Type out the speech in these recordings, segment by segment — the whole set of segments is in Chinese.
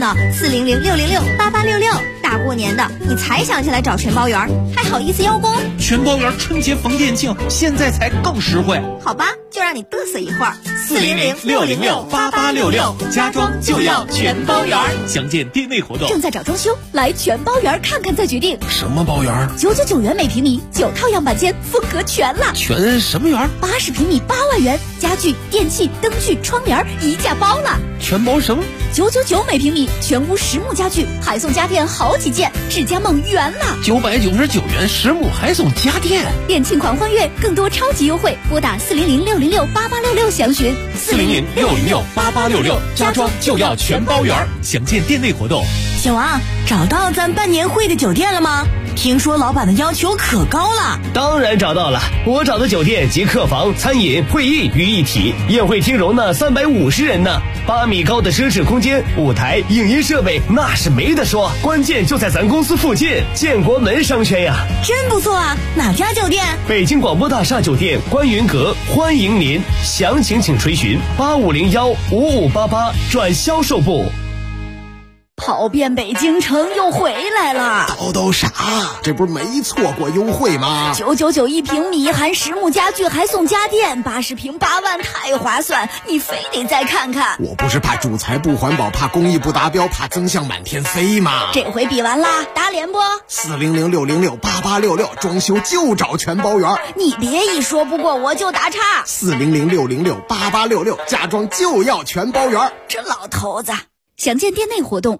呢，400-606-8866。大过年的，你才想起来找全包圆，还好意思邀功？ 全包圆春节逢店庆，现在才更实惠。 好吧，就让你嘚瑟一会儿。 400-606-8866，家装就要全包圆。详见店内活动。 正在找装修，来全包圆看看再决定。 什么包圆 ？999元每平米，9套样板间，风格全了。 全什么圆 ？80平米8万元，家具、电器、灯具、窗帘一价包了。 全包什么 ？999每平米，全屋实木家具，还送家电好几件，智家梦圆了。 999元实木还送家电， 店庆狂欢月，更多超级优惠，拨打400-606-8866详询。 400-606-8866，家装就要全包圆。详见店内活动。 小王，找到咱办年会的酒店了吗？听说老板的要求可高了。 当然找到了，我找的酒店集客房、餐饮、会议于一体，宴会厅容纳350人呢，8米高的奢侈空间，舞台、影音设备那是没得说，关键就在咱公司附近，建国门商圈呀。 真不错啊，哪家酒店？ 北京广播大厦酒店观云阁，欢迎您，详情请垂询8501-5588转销售部。 跑遍北京城又回来了， 叨啥？这不是没错过优惠吗 ？999一平米，含实木家具，还送家电，80平8万，太划算！你非得再看看。 我不是怕主材不环保，怕工艺不达标，怕增项满天飞吗？ 这回比完啦，打脸不 ？400-606-8866，装修就找全包圆。 你别一说不过我就打岔。 400-606-8866，家装就要全包圆。 这老头子，详见店内活动。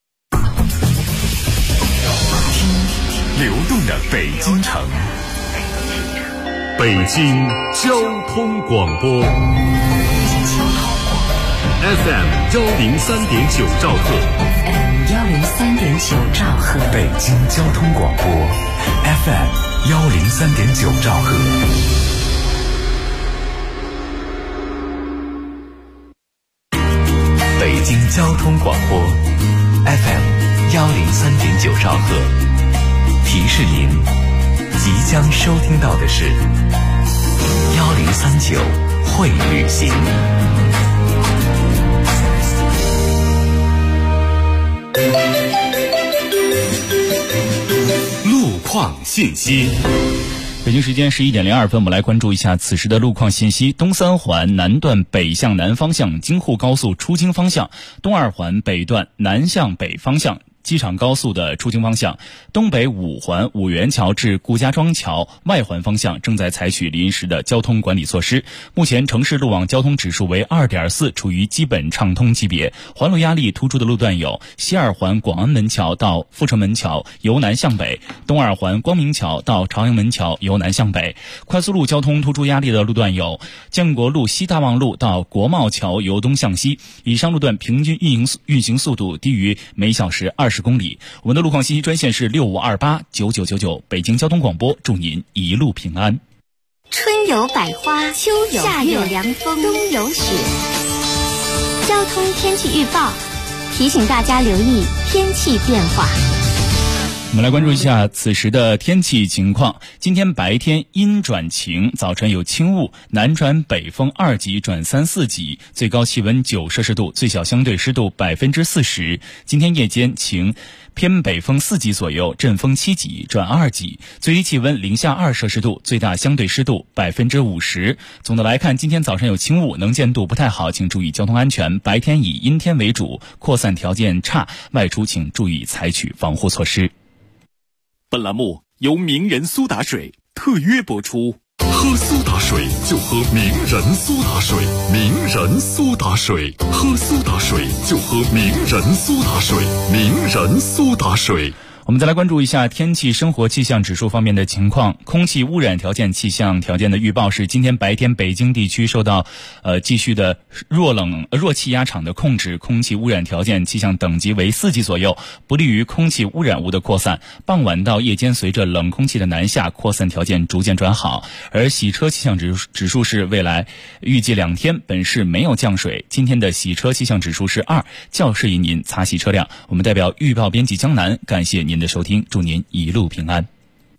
流动的北京城，北京交通广播 FM 103.9兆赫， 103.9兆赫， 北京交通广播 FM 103.9兆赫。北京交通广播 FM 103.9兆赫。提示您，即将收听到的是1039会旅行。路况信息。 北京时间11点02分，我们来关注一下此时的路况信息。东三环南段北向南方向，京沪高速出京方向；东二环北段南向北方向，机场高速的出京方向，东北五环五元桥至顾家庄桥外环方向正在采取临时的交通管理措施。目前城市路网交通指数为 2.4， 处于基本畅通级别。环路压力突出的路段有西二环广安门桥到阜成门桥由南向北，东二环光明桥到朝阳门桥由南向北。快速路交通突出压力的路段有建国路西大望路到国贸桥由东向西，以上路段平均运行速度低于每小时20公里。我们的路况信息专线是65289999，北京交通广播，祝您一路平安。 春有百花，秋有夏有凉风，冬有雪。交通天气预报提醒大家留意天气变化。 我们来关注一下此时的天气情况。今天白天阴转晴，早晨有轻雾，南转北风2级转3、4级，最高气温9摄氏度，最小相对湿度40%。今天夜间晴，偏北风4级左右，阵风7级转2级，最低气温零下2摄氏度，最大相对湿度50%。总的来看，今天早上有轻雾，能见度不太好，请注意交通安全。白天以阴天为主，扩散条件差，外出请注意采取防护措施。 本栏目由名人苏打水特约播出。喝苏打水就喝名人苏打水，名人苏打水，喝苏打水就喝名人苏打水，名人苏打水。 我们再来关注一下天气生活气象指数方面的情况。空气污染条件气象条件的预报是，今天白天北京地区受到继续的弱气压场的控制，空气污染条件气象等级为4级左右，不利于空气污染物的扩散。傍晚到夜间随着冷空气的南下，扩散条件逐渐转好。而洗车气象指数是未来预计2天本市没有降水，今天的洗车气象指数是2，较适宜您擦洗车辆。我们代表预报编辑江南感谢您的收听，祝您一路平安。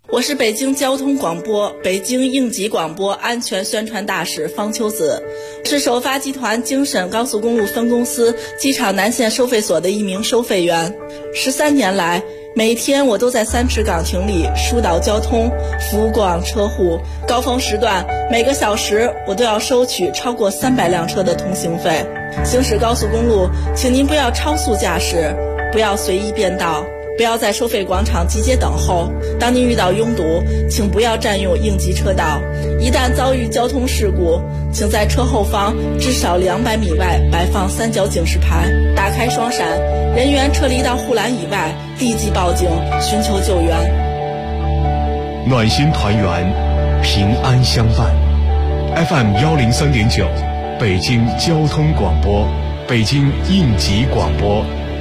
我是北京交通广播、北京应急广播安全宣传大使方秋子，是首发集团京沈高速公路分公司机场南线收费所的一名收费员。13年来，每天我都在3池岗亭里疏导交通，服务过往车户。高峰时段，每个小时我都要收取超过300辆车的通行费。行驶高速公路，请您不要超速驾驶，不要随意变道，不要在收费广场集结等候。当您遇到拥堵，请不要占用应急车道。一旦遭遇交通事故，请在车后方至少200米外摆放3角警示牌，打开双闪，人员撤离到护栏以外，立即报警寻求救援。 暖心团圆，平安相伴。FM 103.9，北京交通广播，北京应急广播。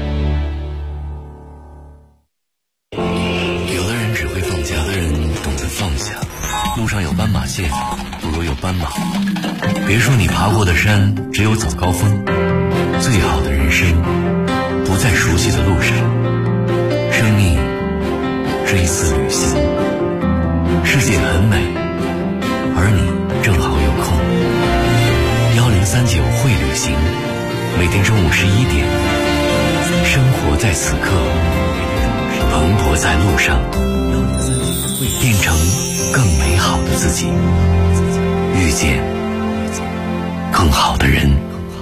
路上有斑马线，不如有斑马。别说你爬过的山只有早高峰，最好的人生不在熟悉的路上。生命是一次旅行，世界很美，而你正好有空。1039会旅行，每天中午11点，生活在此刻，蓬勃在路上，变成更美好的自己，遇见更好的人。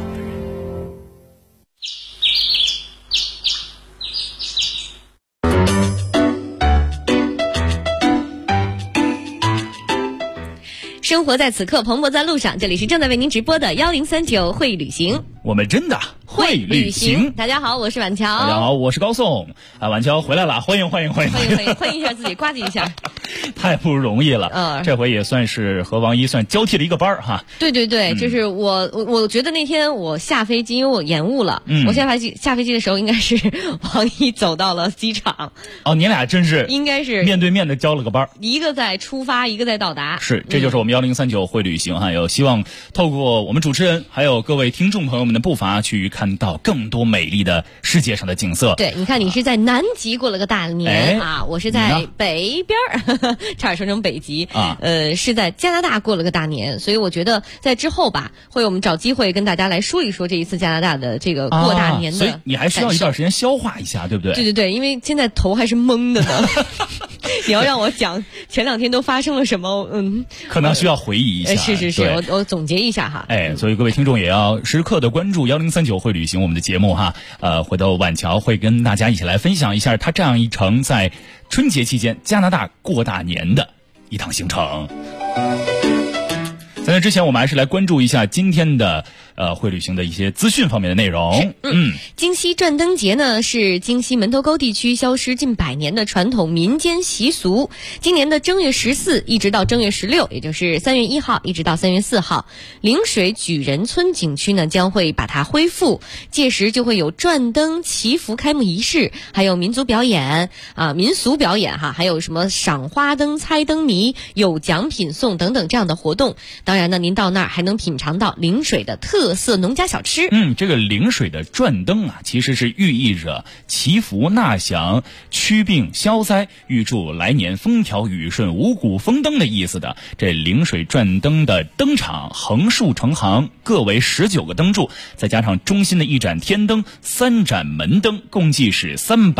生活在此刻，蓬勃在路上。这里是正在为您直播的1039会旅行， 我们真的会旅行。 大家好，我是婉乔。 大家好，我是高颂。婉乔回来了，欢迎欢迎一下自己，呱唧一下。 太不容易了，这回也算是和王一算交替了一个班哈。 对，就是我觉得那天我下飞机，因为我延误了，我下飞机的时候应该是王一走到了机场。 哦，你俩真是应该是面对面的交了个班， 一个在出发，一个在到达。 是，这就是我们1039会旅行哈，有希望透过我们主持人还有各位听众朋友们的步伐，去看到更多美丽的世界上的景色。 对，你看你是在南极过了个大年啊，我是在北边差点说成北极啊，是在加拿大过了个大年，所以我觉得在之后吧，我们找机会跟大家来说一说这一次加拿大的这个过大年的， 所以你还需要一段时间消化一下，对不对？ 对，因为现在头还是懵的呢。你要让我讲前2天都发生了什么， 可能需要回忆一下。 是，我总结一下哈。 所以各位听众也要时刻的关注1039会旅行我们的节目哈。回头婉乔会跟大家一起来分享一下他这样一程在春节期间加拿大过大年的一趟行程。在那之前，我们还是来关注一下今天的会旅行的一些资讯方面的内容。 京西转灯节呢，是京西门头沟地区消失近100年的传统民间习俗。今年的正月14一直到正月16，也就是3月1号一直到3月4号，陵水举人村景区呢将会把它恢复，届时就会有转灯祈福开幕仪式，还有民族表演民俗表演哈，还有什么赏花灯、猜灯谜、有奖品送等等这样的活动。当然呢，您到那儿还能品尝到陵水的特色农家小吃。 这个陵水的转灯啊，其实是寓意着祈福纳祥、驱病消灾、预祝来年风调雨顺、五谷丰登的意思的。这陵水转灯的灯场横竖成行，各为19个灯柱，再加上中心的1盏天灯、3盏门灯，共计是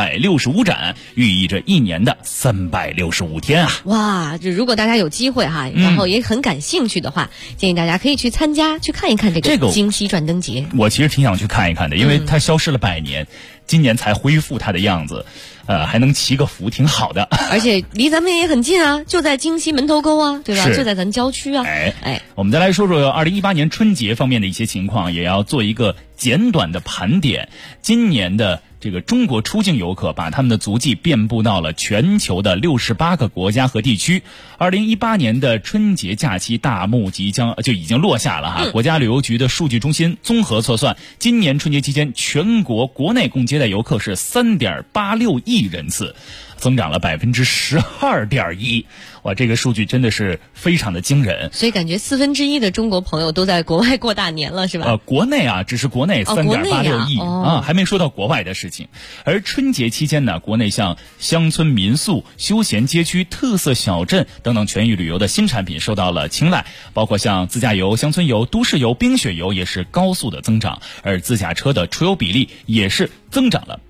365盏，寓意着一年的365天啊！ 哇，就如果大家有机会哈，然后也很感兴趣的话，建议大家可以去参加，去看一看这个京西转灯节。 我其实挺想去看一看的，因为它消失了100年，今年才恢复它的样子，还能祈个福，挺好的。 而且离咱们也很近啊，就在京西门头沟啊，对吧？就在咱郊区啊。 我们再来说说2018年春节方面的一些情况，也要做一个简短的盘点。今年的这个中国出境游客把他们的足迹遍布到了全球的68个国家和地区。2018年的春节假期大幕就已经落下了哈。国家旅游局的数据中心综合测算，今年春节期间全国国内共接待游客是3.86亿人次，增长了12.1%。 哇，这个数据真的是非常的惊人。 所以感觉1/4的中国朋友都在国外过大年了，是吧？ 国内啊，只是国内3.86亿还没说到国外的事情。而春节期间呢，国内像乡村民宿、休闲街区、特色小镇等等全域旅游的新产品受到了青睐，包括像自驾游、乡村游、都市游、冰雪游也是高速的增长，而自驾车的出游比例也是增长了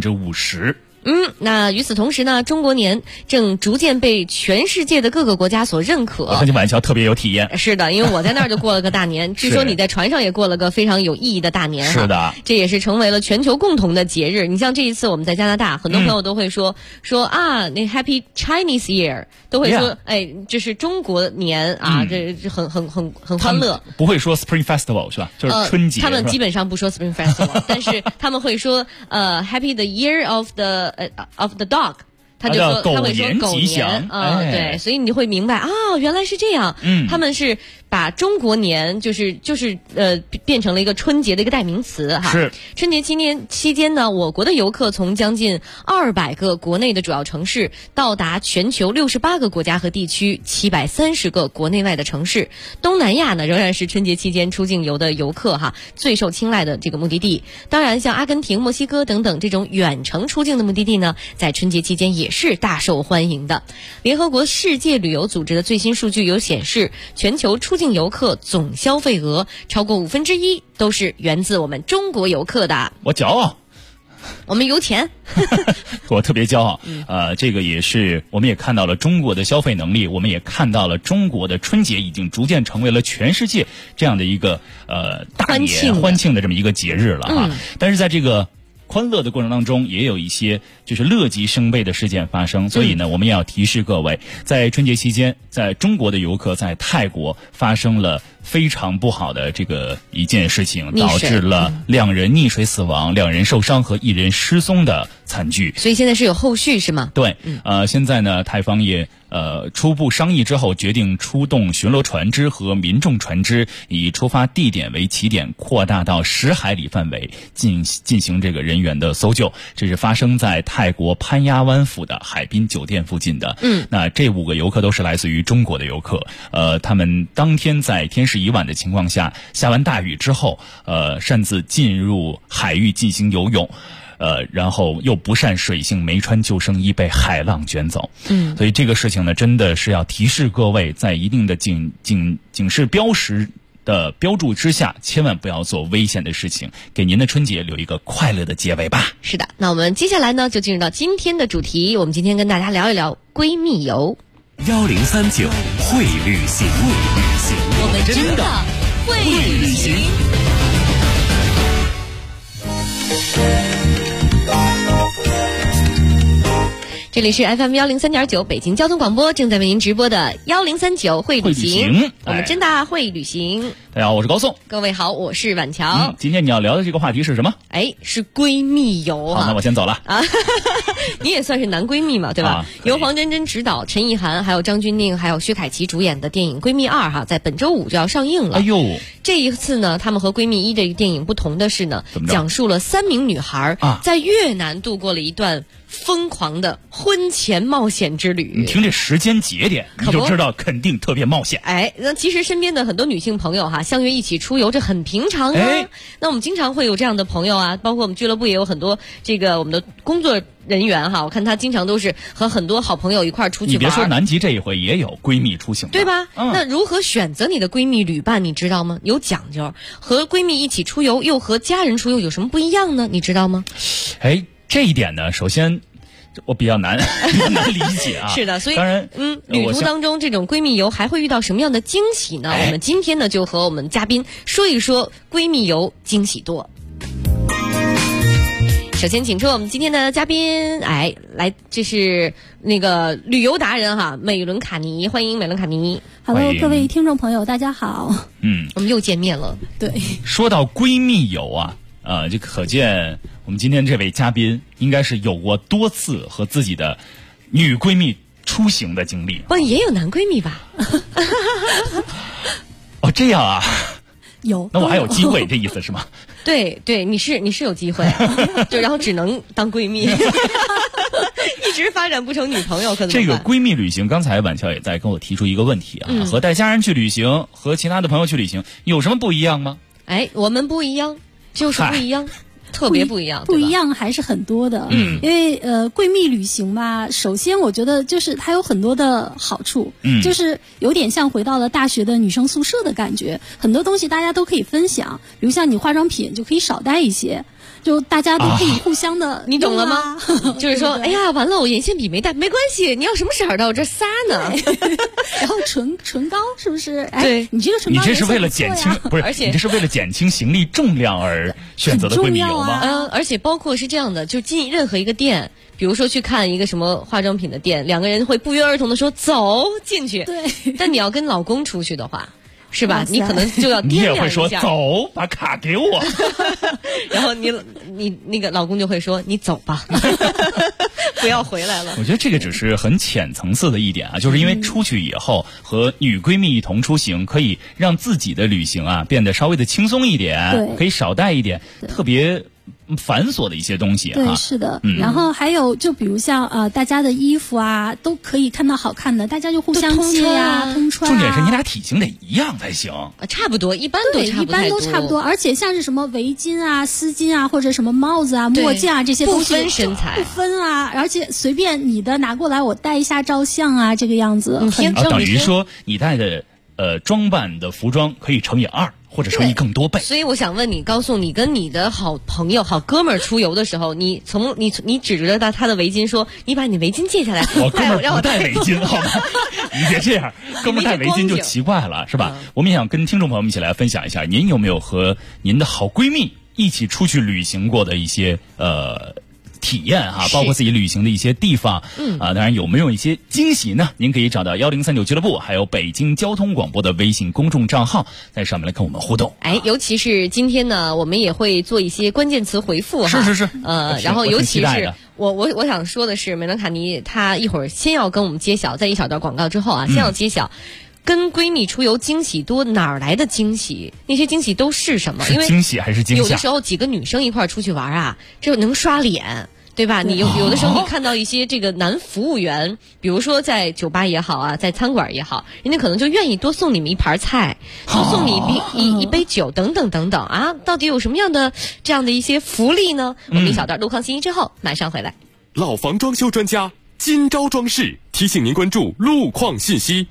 50%。 那与此同时呢，中国年正逐渐被全世界的各个国家所认可。 我看见晚桥特别有体验。 是的，因为我在那儿就过了个大年，据说你在船上也过了个非常有意义的大年。 是的， 这也是成为了全球共同的节日。你像这一次我们在加拿大，很多朋友都会说啊，那 Happy Chinese Year， 都会说，哎，这是中国年啊，这很欢乐。 不会说 Spring Festival 是吧？就是春节。 他们基本上不说 Spring Festival， 但是他们会说Happy the Year of the Dog， 他就说他会说狗年对，所以你就会明白啊，原来是这样。他们是把中国年就是变成了一个春节的一个代名词哈。 是春节期间呢，我国的游客从将近200个国内的主要城市，到达全球68个国家和地区，730个国内外的城市。东南亚呢，仍然是春节期间出境游的游客最受青睐的这个目的地。当然，像阿根廷、墨西哥等等这种远程出境的目的地呢，在春节期间也是大受欢迎的。联合国世界旅游组织的最新数据有显示，全球出境游客总消费额超过1/5都是源自我们中国游客的。 我骄傲， 我们有钱。 我特别骄傲。这个也是我们也看到了中国的消费能力，我们也看到了中国的春节已经逐渐成为了全世界这样的一个大年欢庆的这么一个节日了啊。但是在这个欢乐的过程当中，也有一些就是乐极生悲的事件发生，所以呢，我们也要提示各位，在春节期间，在中国的游客在泰国发生了非常不好的这个一件事情，导致了2人溺水死亡、2人受伤和1人失踪的惨剧。 所以现在是有后续是吗？ 对，现在呢，泰方也初步商议之后，决定出动巡逻船只和民众船只，以出发地点为起点，扩大到10海里范围进行这个人员的搜救。这是发生在泰国潘亚湾府的海滨酒店附近的。那这5个游客都是来自于中国的游客。他们当天在天时已晚的情况下，下完大雨之后，擅自进入海域进行游泳。然后又不善水性，没穿救生衣被海浪卷走。所以这个事情呢，真的是要提示各位，在一定的警示标识的标注之下，千万不要做危险的事情，给您的春节留一个快乐的结尾吧。 是的，那我们接下来呢，就进入到今天的主题。我们今天跟大家聊一聊闺蜜游。 1039会旅行， 我们真的会旅行。这里是 FM 103.9北京交通广播，正在为您直播的1039会旅行，我们真的会旅行。 大家好，我是高颂。 各位好，我是婉乔。 今天你要聊的这个话题是什么？ 是闺蜜游。 好，那我先走了。 你也算是男闺蜜嘛，对吧？由黄真真执导，陈意涵还有张钧甯还有薛凯琪主演的电影《闺蜜2》在本周5就要上映了。 哎呦， 这一次呢，他们和闺蜜1这个电影不同的是呢，讲述了3名女孩在越南度过了一段疯狂的婚前冒险之旅。 你听这时间节点，你就知道肯定特别冒险。 那其实身边的很多女性朋友相约一起出游，这很平常啊。那我们经常会有这样的朋友啊，包括我们俱乐部也有很多我们的工作人员我看他经常都是和很多好朋友一块出去玩。 你别说南极这一回也有闺蜜出行， 对吧？那如何选择你的闺蜜旅伴，你知道吗？有讲究。和闺蜜一起出游又和家人出游有什么不一样呢？你知道吗？ 这一点呢，首先我比较难理解啊。 是的，所以当然， 旅途当中这种闺蜜游还会遇到什么样的惊喜呢？我们今天呢就和我们嘉宾说一说闺蜜游惊喜多。首先请出我们今天的嘉宾，来，这是那个旅游达人美伦卡尼，欢迎美伦卡尼。 Hello， 各位听众朋友，大家好。 我们又见面了。 对， 说到闺蜜游就可见我们今天这位嘉宾应该是有过多次和自己的女闺蜜出行的经历。 也有男闺蜜吧？ 这样啊。 有， 那我还有机会，这意思是吗？ 对，你是有机会，然后只能当闺蜜。一一直发展不成女朋友，可怎么办？ 这个闺蜜旅行，刚才婉乔也在跟我提出一个问题啊，和带家人去旅行和其他的朋友去旅行有什么不一样吗？ 哎，我们不一样，就是不一样。特别不一样， 不一样还是很多的。因为闺蜜旅行吧，首先我觉得就是它有很多的好处，就是有点像回到了大学的女生宿舍的感觉，很多东西大家都可以分享，比如像你化妆品就可以少带一些。就大家都可以互相的、 你懂了吗？就是说，哎呀，完了，我眼线笔没带，没关系，你要什么色儿的，我这仨呢。 然后唇膏是不是？ 对， 你这个唇膏你这是为了减轻，不是？而且你这是为了减轻行李重量而选择的闺蜜游吗？ 而且包括是这样的，就进任何一个店，比如说去看一个什么化妆品的店，两个人会不约而同的说走进去。 对， 但你要跟老公出去的话。是吧？你可能就要掂量一下。 你也会说走，把卡给我。 然后你那个老公就会说你走吧，不要回来了。 我觉得这个只是很浅层次的一点啊，就是因为出去以后和女闺蜜一同出行，可以让自己的旅行啊变得稍微的轻松一点，可以少带一点特别繁琐的一些东西。 对，是的。然后还有就比如像大家的衣服啊，都可以看到好看的，大家就互相借啊，通穿。 重点是你俩体型得一样才行。 差不多，一般都差不多。而且像是什么围巾啊、丝巾啊，或者什么帽子啊、墨镜啊这些东西， 不分身材， 不分啊。而且随便你的拿过来，我带一下照相啊，这个样子。 等于说你带的装扮的服装可以乘以2。或者乘以更多倍。 所以我想问你，高颂，你跟你的好朋友、好哥们儿出游的时候，你指着他的围巾说：“你把你围巾借下来。” 我哥们儿不带围巾，好吗？你别这样，哥们儿带围巾就奇怪了，是吧？我们也想跟听众朋友们一起来分享一下，您有没有和您的好闺蜜一起出去旅行过的一些体验哈，包括自己旅行的一些地方，当然有没有一些惊喜呢？您可以找到1039俱乐部，还有北京交通广播的微信公众账号，在上面来跟我们互动。 哎，尤其是今天呢，我们也会做一些关键词回复哈。 是。 然后尤其是我想说的是，美伦卡尼她一会儿先要跟我们揭晓，在一小段广告之后啊，先要揭晓。跟闺蜜出游惊喜多，哪儿来的惊喜？那些惊喜都是什么？因为惊喜还是惊吓？ 有的时候几个女生一块儿出去玩啊，这能刷脸。对吧？你有的时候你看到一些这个男服务员，比如说在酒吧也好啊，在餐馆也好，人家可能就愿意多送你们一盘菜，多送你一杯酒等等等等啊。到底有什么样的这样的一些福利呢？我们一小段路况信息之后马上回来。 老房装修专家今朝装饰提醒您关注路况信息。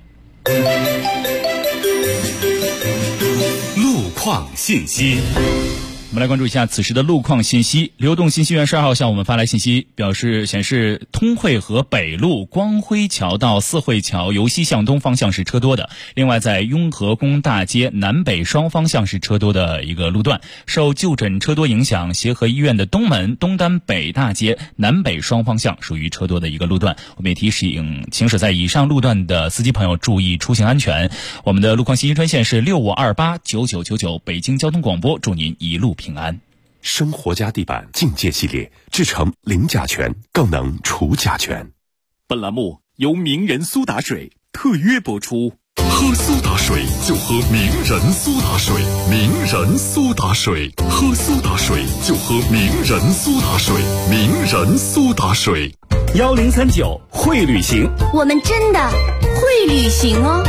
路况信息。 我们来关注一下此时的路况信息。流动信息员12号向我们发来信息，表示显示通惠河北路光辉桥到四惠桥由西向东方向是车多的。另外在雍和宫大街南北双方向是车多的一个路段。受就诊车多影响，协和医院的东门东单北大街南北双方向属于车多的一个路段。我们也提醒行驶在以上路段的司机朋友注意出行安全。我们的路况信息专线是65289999，北京交通广播，祝您一路平安。 生活家地板境界系列，制成零甲醛，更能除甲醛。 本栏目由名人苏打水特约播出。 喝苏打水就喝名人苏打水，名人苏打水，喝苏打水就喝名人苏打水，名人苏打水。 1039会旅行， 我们真的会旅行哦。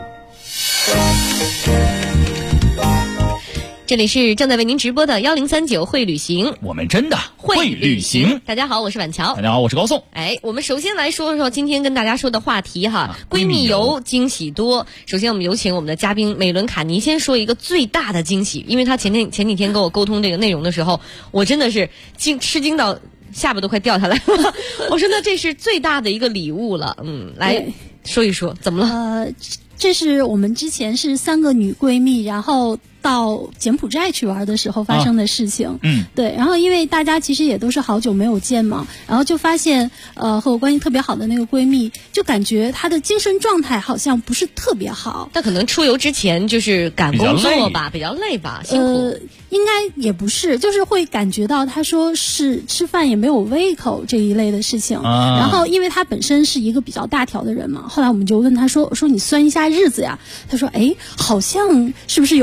这里是正在为您直播的1039会旅行， 我们真的会旅行。 大家好，我是婉乔。 大家好，我是高颂。 哎，我们首先来说说今天跟大家说的话题哈，闺蜜游惊喜多。首先我们有请我们的嘉宾美伦卡尼先说一个最大的惊喜，因为他前几天跟我沟通这个内容的时候，我真的是吃惊到下巴都快掉下来了。我说那这是最大的一个礼物了，来说一说怎么了？ 这是我们之前是3个女闺蜜，然后到柬埔寨去玩的时候发生的事情。对，然后因为大家其实也都是好久没有见嘛，然后就发现和我关系特别好的那个闺蜜，就感觉她的精神状态好像不是特别好。 但可能出游之前就是赶工作吧，比较累吧，辛苦。 应该也不是，就是会感觉到她说是吃饭也没有胃口这一类的事情。然后因为她本身是一个比较大条的人嘛，后来我们就问她说你算一下日子呀，她说好像是不是有可能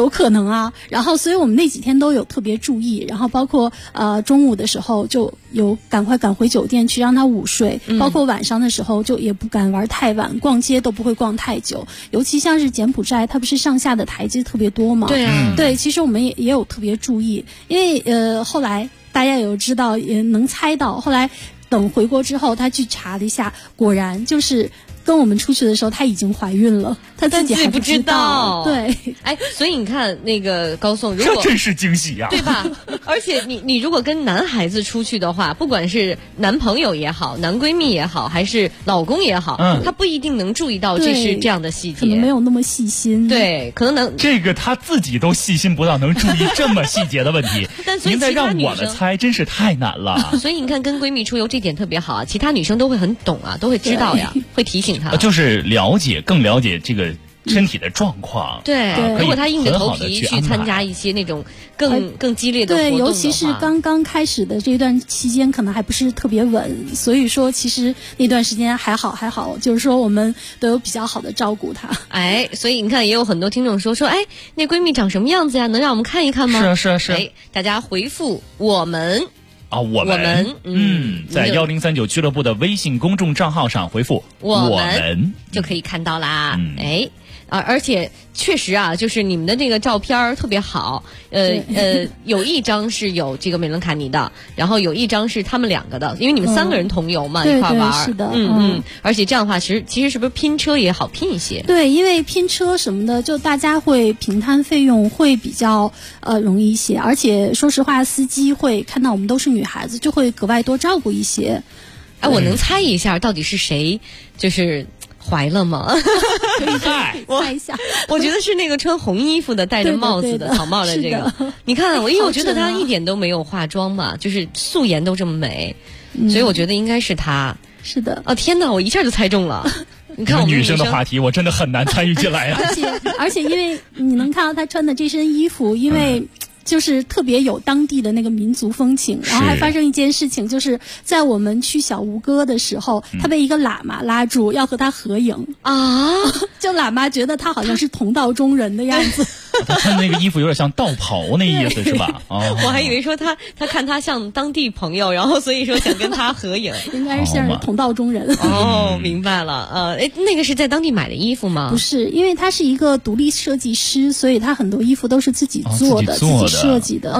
啊，然后所以我们那几天都有特别注意，然后包括中午的时候就有赶快赶回酒店去让他午睡，包括晚上的时候就也不敢玩太晚，逛街都不会逛太久，尤其像是柬埔寨，它不是上下的台阶特别多嘛？ 对啊， 对，其实我们也有特别注意，因为后来大家也有知道，也能猜到，后来等回国之后，他去查了一下，果然就是跟我们出去的时候，她已经怀孕了，她自己还不知道。 对， 哎，所以你看那个高颂，如果这真是惊喜呀， 对吧？而且你如果跟男孩子出去的话，不管是男朋友也好，男闺蜜也好，还是老公也好，他不一定能注意到这是这样的细节， 可能没有那么细心。 对，可能这个他自己都细心不到能注意这么细节的问题。 但所以您再让我们猜，真是太难了。 所以你看，跟闺蜜出游这点特别好啊，其他女生都会很懂啊，都会知道呀，会提醒她。 就是更了解这个身体的状况。 对，如果她硬着头皮去参加一些那种更激烈的活动的话， 对，尤其是刚刚开始的这段期间，可能还不是特别稳，所以说其实那段时间还好，就是说我们都有比较好的照顾她。 哎，所以你看，也有很多听众说，哎，那闺蜜长什么样子呀？能让我们看一看吗？ 是。 哎，大家回复我们。 我们在1039俱乐部的微信公众账号上回复我们就可以看到啦。而且确实啊，就是你们的那个照片特别好。有一张是有这个美伦卡尼的，然后有一张是他们两个的，因为你们3个人同游嘛，一块玩。 是的， 而且这样的话，其实是不是拼车也好拼一些？ 对，因为拼车什么的，就大家会平摊费用会比较容易一些，而且说实话，司机会看到我们都是女孩子，就会格外多照顾一些。 哎，我能猜一下到底是谁就是怀了吗？ 可以猜一下， 我觉得是那个穿红衣服的戴着帽子的草帽的这个。你看，因为我觉得她一点都没有化妆嘛，就是素颜都这么美，所以我觉得应该是她。 是的。 哦天哪，我一下就猜中了。你看我们女生的话题，我真的很难参与进来呀。 而且因为你能看到她穿的这身衣服，因为就是特别有当地的那个民族风情，然后还发生一件事情，就是在我们去小吴哥的时候，他被一个喇嘛拉住，要和他合影啊！ 就喇嘛觉得他好像是同道中人的样子。 他穿那个衣服有点像道袍那意思是吧？ 我还以为说他看他像当地朋友，然后所以说想跟他合影， 应该是像是同道中人。 明白了。那个是在当地买的衣服吗？ 不是，因为他是一个独立设计师，所以他很多衣服都是自己做的，自己设计的。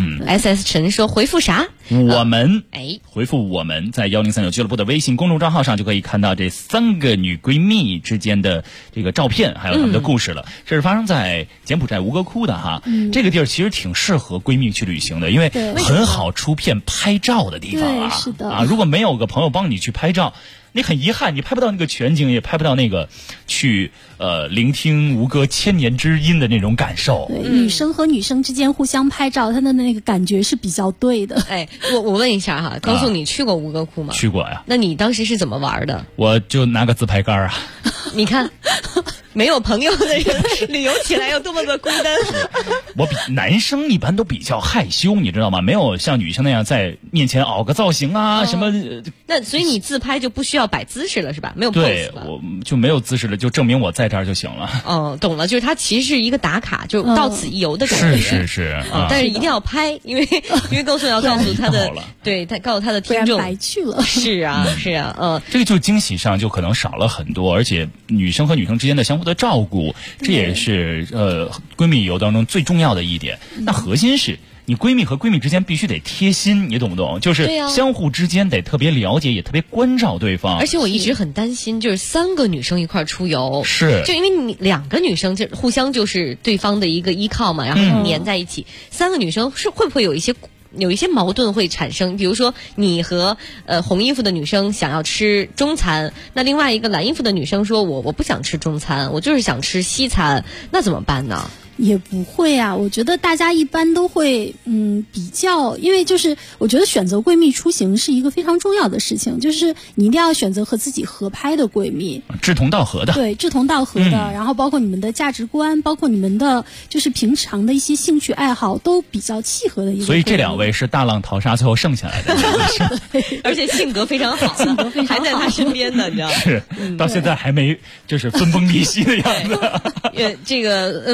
SS 陈说回复啥？ 我们回复我们在1039俱乐部的微信公众账号上就可以看到这3个女闺蜜之间的这个照片，还有她们的故事了。这是发生在柬埔寨吴哥窟的哈。这个地儿其实挺适合闺蜜去旅行的，因为很好出片拍照的地方啊。 是的啊，如果没有个朋友帮你去拍照，你很遗憾，你拍不到那个全景，也拍不到那个去聆听吴哥千年之音的那种感受。 对，女生和女生之间互相拍照，她的那个感觉是比较对的。 哎，我问一下哈，高颂，你去过吴哥窟吗？ 去过呀。 那你当时是怎么玩的？ 我就拿个自拍杆啊。 你看，没有朋友的人旅游起来有多么的孤单。 我比男生一般都比较害羞，你知道吗？没有像女生那样在面前熬个造型啊什么。 那所以你自拍就不需要摆姿势了是吧？没有 pose 了。 对，我就没有姿势了，就证明我在这儿就行了。 懂了，就是它其实是一个打卡，就到此一游的感觉。 是。 但是一定要拍，因为高颂要告诉他的，对他告诉他的听众， 白去了。 是啊。 这个就惊喜上就可能少了很多，而且女生和女生之间的相互的照顾，这也是闺蜜游当中最重要的一点。那核心是你闺蜜和闺蜜之间必须得贴心，你懂不懂？就是相互之间得特别了解，也特别关照对方。 而且我一直很担心，就是3个女生一块出游， 是就因为你2个女生就互相就是对方的一个依靠嘛，然后黏在一起。3个女生是会不会有一些矛盾会产生？比如说你和红衣服的女生想要吃中餐，那另外一个蓝衣服的女生说我不想吃中餐，我就是想吃西餐，那怎么办呢？ 也不会啊，我觉得大家一般都会比较，因为就是我觉得选择闺蜜出行是一个非常重要的事情，就是你一定要选择和自己合拍的闺蜜， 志同道合的。 对，志同道合的，然后包括你们的价值观，包括你们的就是平常的一些兴趣爱好都比较契合的一个闺蜜。 所以这2位是大浪淘沙最后剩下来的而且性格非常好，还在他身边的，你知道吗？ 是，到现在还没就是分崩离析的样子。 这个宋玉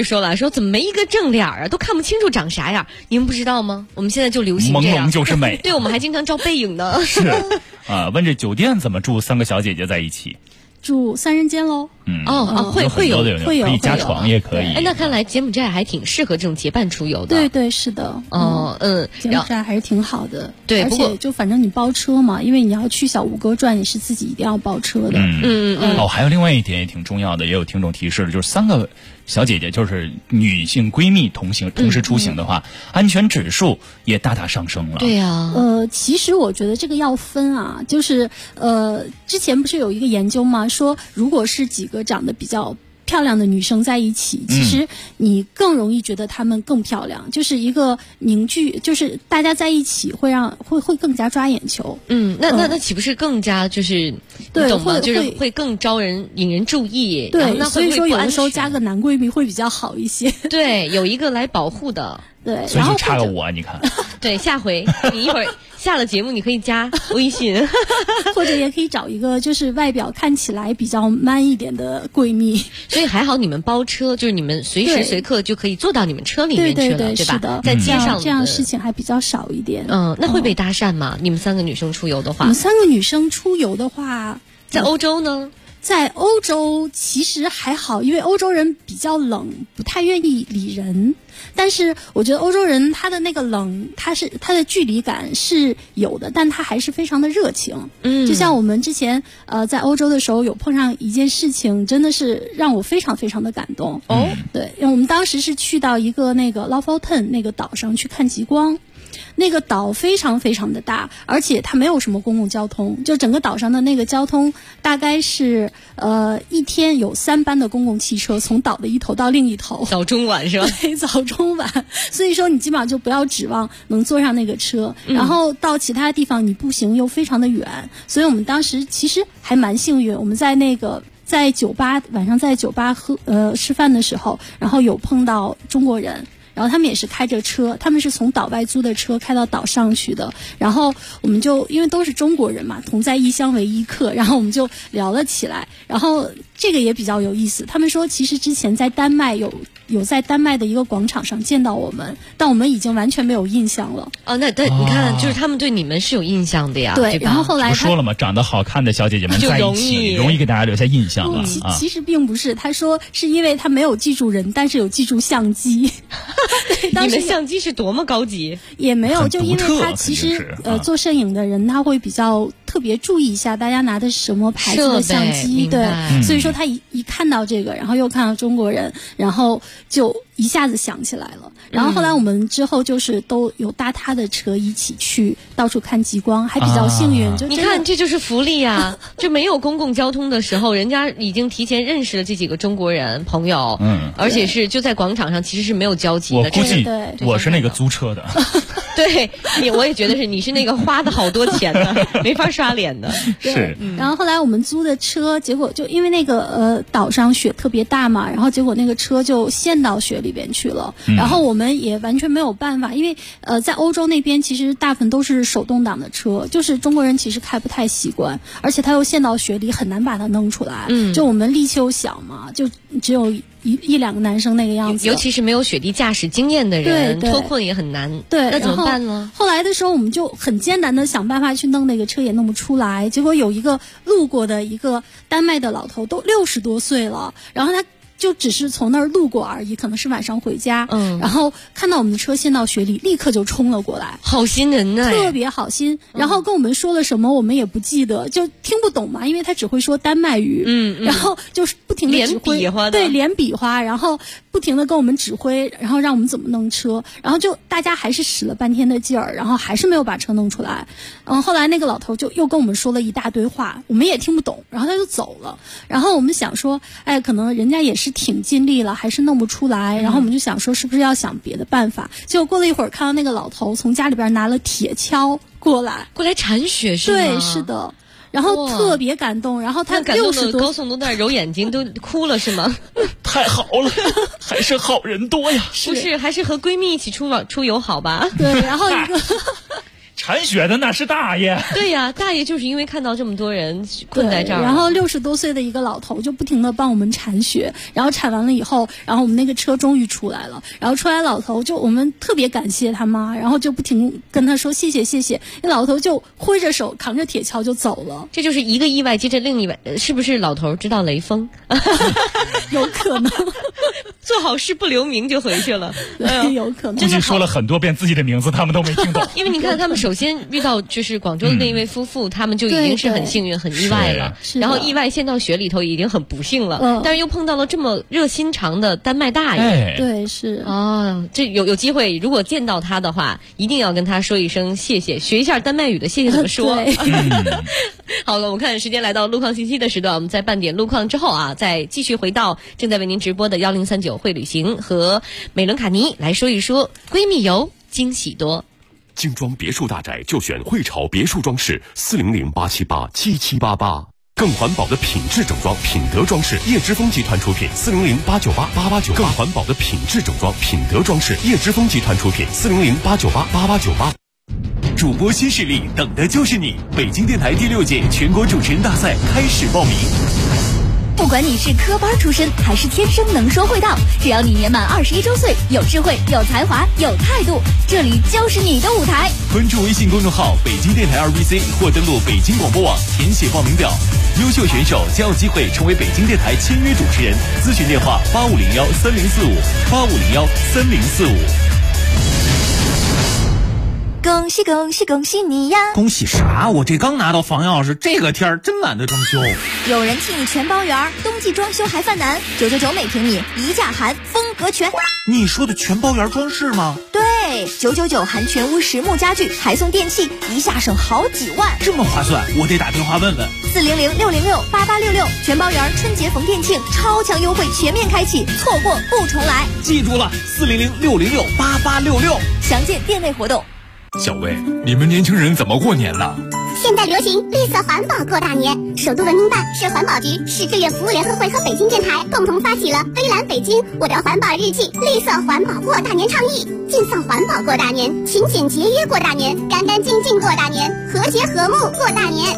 说了，说怎么没一个正脸啊，都看不清楚长啥样。你们不知道吗？我们现在就流行这样， 朦胧就是美。 对，我们还经常照背影呢。 是啊，问这酒店怎么住3个小姐姐在一起？ 住3人间喽。 会有可以加床也可以。 那看来柬埔寨还挺适合这种结伴出游的。 对，是的。柬埔寨还是挺好的。 对， 而且就反正你包车嘛，因为你要去小吴哥转，你是自己一定要包车的。 还有另外一点也挺重要的，也有听众提示了，就是3个小姐姐，就是女性闺蜜同时出行的话，安全指数也大大上升了。 对呀。 其实我觉得这个要分啊，就是之前不是有一个研究吗？说如果是几个长得比较漂亮的女生在一起，其实你更容易觉得她们更漂亮，就是一个凝聚，就是大家在一起会更加抓眼球。 那岂不是更加就是对， 懂吗？就是会更引人注意。 对，所以说有的时候加个男闺蜜会比较好一些。 对，有一个来保护的。 对， 所以就差个我，你看。 对，下回你一会儿下了节目，你可以加微信， 或者也可以找一个就是外表看起来比较 man 一点的闺蜜。 所以还好你们包车，就是你们随时随刻就可以坐到你们车里面去了，对吧？ 是的， 在街上这样事情还比较少一点。 那会被搭讪吗？你们3个女生出游的话？ 我们3个女生出游的话， 在欧洲呢？ 在欧洲其实还好，因为欧洲人比较冷，不太愿意理人。但是我觉得欧洲人他的那个冷，他的距离感是有的，但他还是非常的热情。就像我们之前在欧洲的时候有碰上一件事情，真的是让我非常非常的感动。对，因为我们当时是去到一个那个 Lofoten 那个岛上去看极光。那个岛非常非常的大，而且它没有什么公共交通，就整个岛上的那个交通大概是一天有3班的公共汽车从岛的一头到另一头， 早中晚是吧？ 对，早中晚，所以说你基本上就不要指望能坐上那个车，然后到其他地方你步行又非常的远，所以我们当时其实还蛮幸运，我们在酒吧晚上在酒吧吃饭的时候，然后有碰到中国人。然后他们也是开着车，他们是从岛外租的车开到岛上去的。然后我们就因为都是中国人嘛，同在异乡为异客，然后我们就聊了起来。然后这个也比较有意思，他们说其实之前在丹麦有在丹麦的一个广场上见到我们，但我们已经完全没有印象了。 那你看，就是他们对你们是有印象的呀。 对，然后后来不说了嘛，长得好看的小姐姐们在一起，容易给大家留下印象了。 其实并不是，他说是因为他没有记住人，但是有记住相机。 你们相机是多么高级？ 也没有，就因为他其实做摄影的人他会比较特别注意一下大家拿的是什么牌子的相机，对，所以说他一看到这个，然后又看到中国人，然后就一下子想起来了。然后后来我们之后就是都有搭他的车一起去到处看极光，还比较幸运。就你看，这就是福利啊！就没有公共交通的时候，人家已经提前认识了这几个中国人朋友，而且是就在广场上，其实是没有交集的。 我估计我是那个租车的。 对，我也觉得是，你是那个花的好多钱的，没法刷脸的。 是。 然后后来我们租的车，结果就因为那个岛上雪特别大嘛，然后结果那个车就陷到雪里边去了。然后我们也完全没有办法，因为在欧洲那边其实大部分都是手动挡的车，就是中国人其实开不太习惯，而且它又陷到雪里，很难把它弄出来。就我们力气又小嘛，就只有一两个男生那个样子， 尤其是没有雪地驾驶经验的人，脱困也很难。 对， 那怎么办呢？ 后来的时候，我们就很艰难的想办法去弄那个车，也弄不出来。结果有一个路过的一个丹麦的老头，都60多岁了，然后他就只是从那儿路过而已，可能是晚上回家，然后看到我们的车陷到雪里，立刻就冲了过来， 好心人啊， 特别好心。然后跟我们说了什么，我们也不记得，就听不懂嘛，因为他只会说丹麦语，然后就是不停的指挥，连比划，然后不停的跟我们指挥，然后让我们怎么弄车，然后就大家还是使了半天的劲儿，然后还是没有把车弄出来。后来那个老头就又跟我们说了一大堆话，我们也听不懂，然后他就走了。然后我们想说，可能人家也是挺尽力了，还是弄不出来。然后我们就想说，是不是要想别的办法？结果过了一会儿，看到那个老头从家里边拿了铁锹过来铲雪，是吗？ 对，是的。然后特别感动，然后他60多， 高颂都在揉眼睛，都哭了是吗？ 太好了，还是好人多呀！ 不是，还是和闺蜜一起出游好吧？ 对，然后一个铲雪的那是大爷。 对呀，大爷就是因为看到这么多人困在这儿， 然后60多岁的一个老头就不停地帮我们铲雪，然后铲完了以后，然后我们那个车终于出来了，然后出来老头就我们特别感谢他妈，然后就不停跟他说谢谢谢谢，那老头就挥着手扛着铁锹就走了。 这就是一个意外接着另一外，是不是老头知道雷锋？ 有可能做好事不留名就回去了， 有可能。 估计说了很多遍自己的名字，他们都没听懂。 因为你看，他们首先遇到就是广州的那一位夫妇，他们就已经是很幸运、很意外了。然后意外陷到雪里头已经很不幸了，但是又碰到了这么热心肠的丹麦大爷。 对，是啊，这有机会，如果见到他的话，一定要跟他说一声谢谢，学一下丹麦语的谢谢怎么说。好了，我们看时间来到路况信息的时段，我们在半点路况之后啊，再继续回到正在为您直播的1039会旅行和美伦卡尼来说一说闺蜜游惊喜多。 精装别墅大宅就选汇潮别墅装饰，400-878-7788。更环保的品质整装，品德装饰，叶之峰集团出品，400-898-8898。更环保的品质整装，品德装饰，叶之峰集团出品，400-898-8898。 主播新势力，等的就是你！北京电台第6届全国主持人大赛开始报名。 不管你是科班出身还是天生能说会道，只要你年满21周岁，有智慧、有才华、有态度，这里就是你的舞台。 关注微信公众号北京电台2BC 或登录北京广播网填写报名表，优秀选手将有机会成为北京电台签约主持人。咨询电话8501-3045，8501-3045。 恭喜恭喜恭喜你呀！ 恭喜啥？我这刚拿到房钥匙，这个天儿真懒得装修。 有人替你全包圆，冬季装修还犯难，999每平米，一价含，风格全。 你说的全包圆装饰吗？ 对，999含全屋实木家具，还送电器，一下省好几万， 这么划算，我得打电话问问。 400-606-8866，全包圆春节逢店庆，超强优惠全面开启，错过不重来。 记住了，400-606-8866， 详见店内活动。 小薇，你们年轻人怎么过年呢？ 现在流行绿色环保过大年，首都文明办、市环保局、市志愿服务联合会和北京电台共同发起了微蓝北京我的环保日记绿色环保过大年倡议，尽放环保过大年，勤俭节约过大年，干干净净过大年，和谐和睦过大年。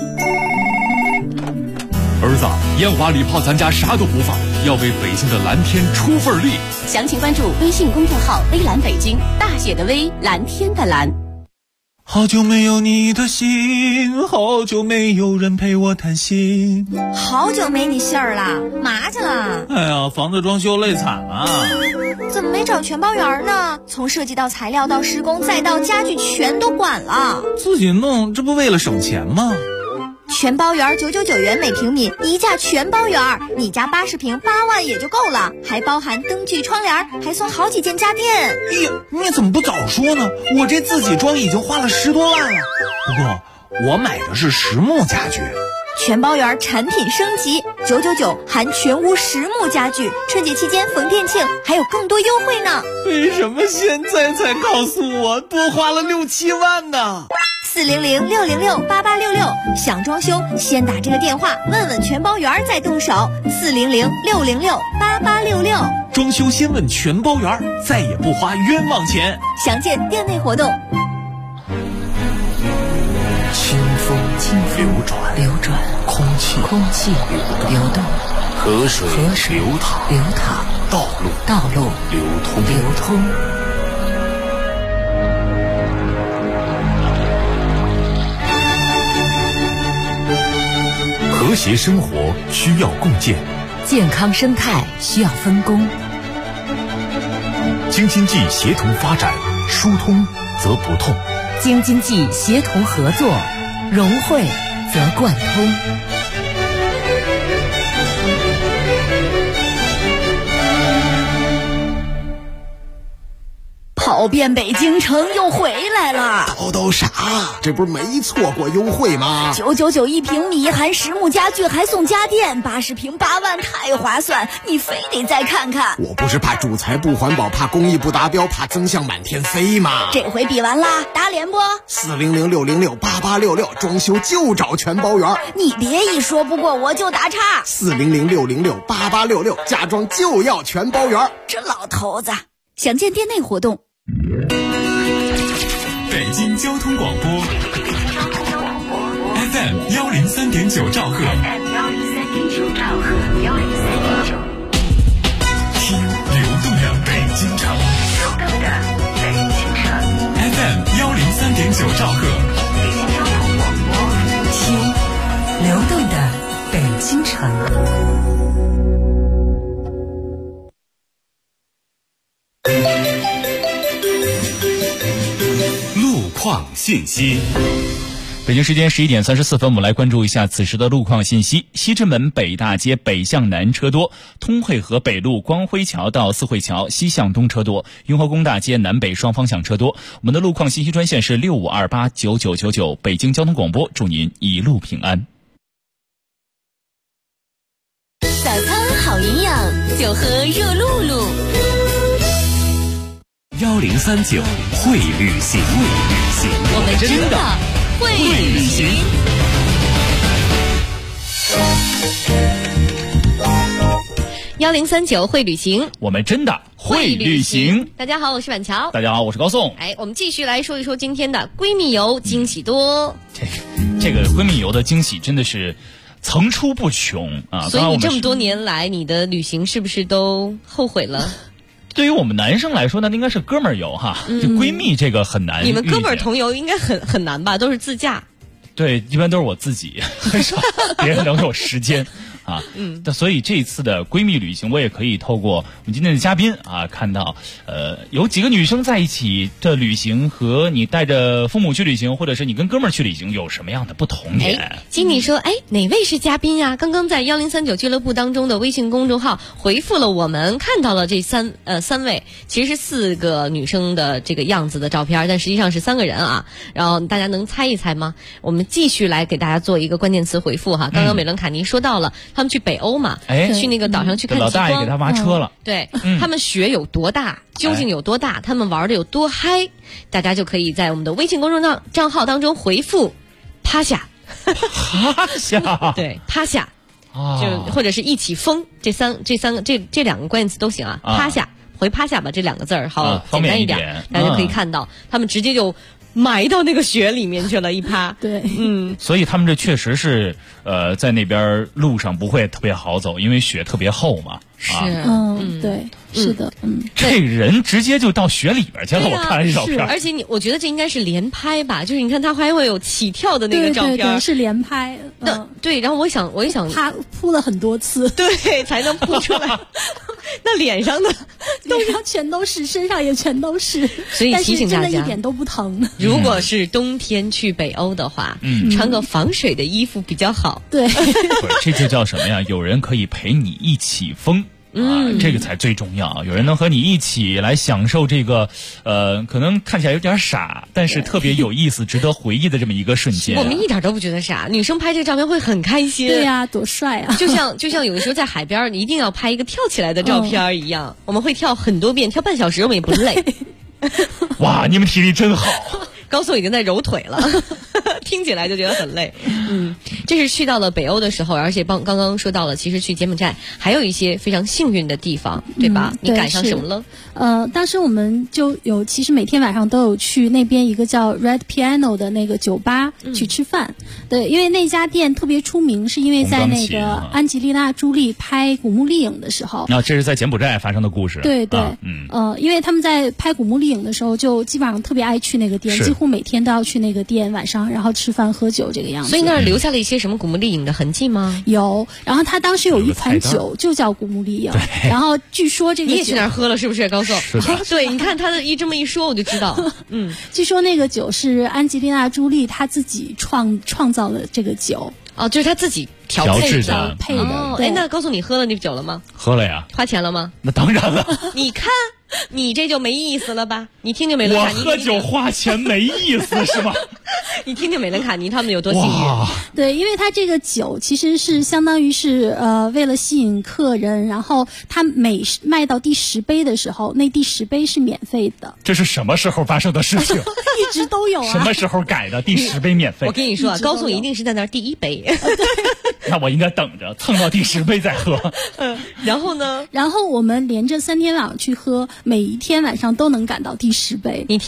儿子，烟花礼炮咱家啥都不放，要为北京的蓝天出份力。 详情关注微信公众号微蓝北京，大写的微，蓝天的蓝。 好久没有你的心，好久没有人陪我谈心。 好久没你信儿了，嘛去了？ 哎呀，房子装修累惨了。 怎么没找全包圆呢？从设计到材料到施工再到家具全都管了。 自己弄，这不为了省钱吗？ 全包圆999元每平米，一价全包圆，你家80平8万也就够了，还包含灯具窗帘，还送好几件家电。 哎呀，你怎么不早说呢？我这自己装已经花了10多万了。不过我买的是实木家具。 全包圆产品升级，999含全屋实木家具，春节期间逢店庆还有更多优惠呢。 为什么现在才告诉我多花了6、7万呢 ？400-606-8866，想装修先打这个电话问问全包圆再动手。400-606-8866， 装修先问全包圆，再也不花冤枉钱。 详见店内活动。 清风流转，空气流动，河水流淌，道路流通。 和谐生活需要共建， 健康生态需要分工。 京津冀协同发展，疏通则不痛； 京津冀协同合作，融汇则贯通。 跑遍北京城又回来了。 叨啥？这不是没错过优惠吗 ？999一平米，含实木家具还送家电，80平8万，太划算，你非得再看看。 我不是怕主材不环保，怕工艺不达标，怕增项满天飞吗？ 这回比完啦，打脸不 ？400-606-8866，装修就找全包圆。 你别一说不过我就打岔。 400-606-8866，家装就要全包圆。 这老头子，详见店内活动。 北京交通广播 FM 103.9兆赫，听流动的北京城，FM 103.9兆赫， 听流动的北京城。 路况信息。 北京时间11点34分，我们来关注一下此时的路况信息。西直门北大街北向南车多，通惠河北路光辉桥到四惠桥西向东车多，雍和宫大街南北双方向车多。我们的路况信息专线是65289999，北京交通广播，祝您一路平安。 早餐好营养，就喝热露露。 1039会旅行， 我们真的会旅行。1039会旅行， 我们真的会旅行。 大家好，我是板桥。 大家好，我是高颂。 我们继续来说一说今天的闺蜜游惊喜多。 这个闺蜜游的惊喜真的是层出不穷啊！ 所以你这么多年来，你的旅行是不是都后悔了？ 对于我们男生来说，那应该是哥们儿游哈，就闺蜜这个很难。 你们哥们儿同游应该很难吧？都是自驾。 对，一般都是我自己，很少别人能有时间啊。所以这一次的闺蜜旅行，我也可以透过我们今天的嘉宾啊，看到有几个女生在一起的旅行和你带着父母去旅行，或者是你跟哥们儿去旅行有什么样的不同点？ 经理说，哪位是嘉宾呀？刚刚在1039俱乐部当中的微信公众号回复了我们，看到了这三位，其实是4个女生的这个样子的照片，但实际上是3个人啊。然后大家能猜一猜吗？我们继续来给大家做一个关键词回复哈。刚刚美伦卡尼说到了，他们去北欧嘛，去那个岛上去看极光， 老大爷给他挖车了。 对，他们雪有多大，究竟有多大，他们玩的有多嗨，大家就可以在我们的微信公众账号当中回复趴下。 趴下， 对，趴下，就或者是一起疯，这2个关键词都行啊。趴下，回趴下吧，这2个字儿好简单一点，大家就可以看到，他们直接就埋到那个雪里面去了，一趴。 对， 所以他们这确实是在那边路上不会特别好走，因为雪特别厚嘛。 是， 对，是的， 这人直接就到雪里边去了。我看这照片， 而且我觉得这应该是连拍吧，就是你看他还会有起跳的那个照片， 对，是连拍。 对，然后我也想， 他扑了很多次， 对，才能扑出来。那脸上的脸上全都是，身上也全都是， 所以提醒大家， 真的一点都不疼。 如果是冬天去北欧的话，穿个防水的衣服比较好。 对， 这就叫什么呀？有人可以陪你一起疯。这个才最重要。有人能和你一起来享受这个可能看起来有点傻，但是特别有意思值得回忆的这么一个瞬间。 我们一点都不觉得傻，女生拍这个照片会很开心。 对呀，多帅啊。 就像有的时候在海边你一定要拍一个跳起来的照片一样，我们会跳很多遍，跳半小时我们也不累。 哇，你们体力真好。 高颂已经在揉腿了，听起来就觉得很累。这是去到了北欧的时候，而且刚刚说到了，其实去柬埔寨还有一些非常幸运的地方，对吧？你赶上什么了？ 当时我们就有，其实每天晚上都有去那边一个叫 Red Piano 的那个酒吧去吃饭。对，因为那家店特别出名，是因为在那个安吉丽娜·朱莉拍《古墓丽影》的时候。 这是在柬埔寨发生的故事。 对对，因为他们在拍《古墓丽影》的时候，就基本上特别爱去那个店，几乎每天都要去那个店晚上，然后吃饭喝酒这个样子。 所以那儿留下了一些什么古墓丽影的痕迹吗？ 有，然后他当时有一款酒就叫古墓丽影，然后据说这个你也去那儿喝了是不是？高颂？ 是的。 对，你看他的这么一说，我就知道。 据说那个酒是安吉丽娜·朱莉她自己创造了这个酒。 就是他自己调制的配的。 那告诉你喝了那酒了吗？ 喝了呀。 花钱了吗？ 那当然了。 你看，你这就没意思了吧？你听听美伦卡尼， 我喝酒花钱没意思是吗？ 你听听美伦卡尼他们有多幸运。 对，因为他这个酒其实是相当于是为了吸引客人，然后他每卖到第10杯的时候，那第10杯是免费的。 这是什么时候发生的事情？ 一直都有啊。 什么时候改的？第10杯免费。 我跟你说啊，高颂一定是在那儿第1杯。 那我应该等着蹭到第10杯再喝。 然后呢？ 然后我们连着3天晚上去喝，每一天晚上都能赶到第10杯。 你听，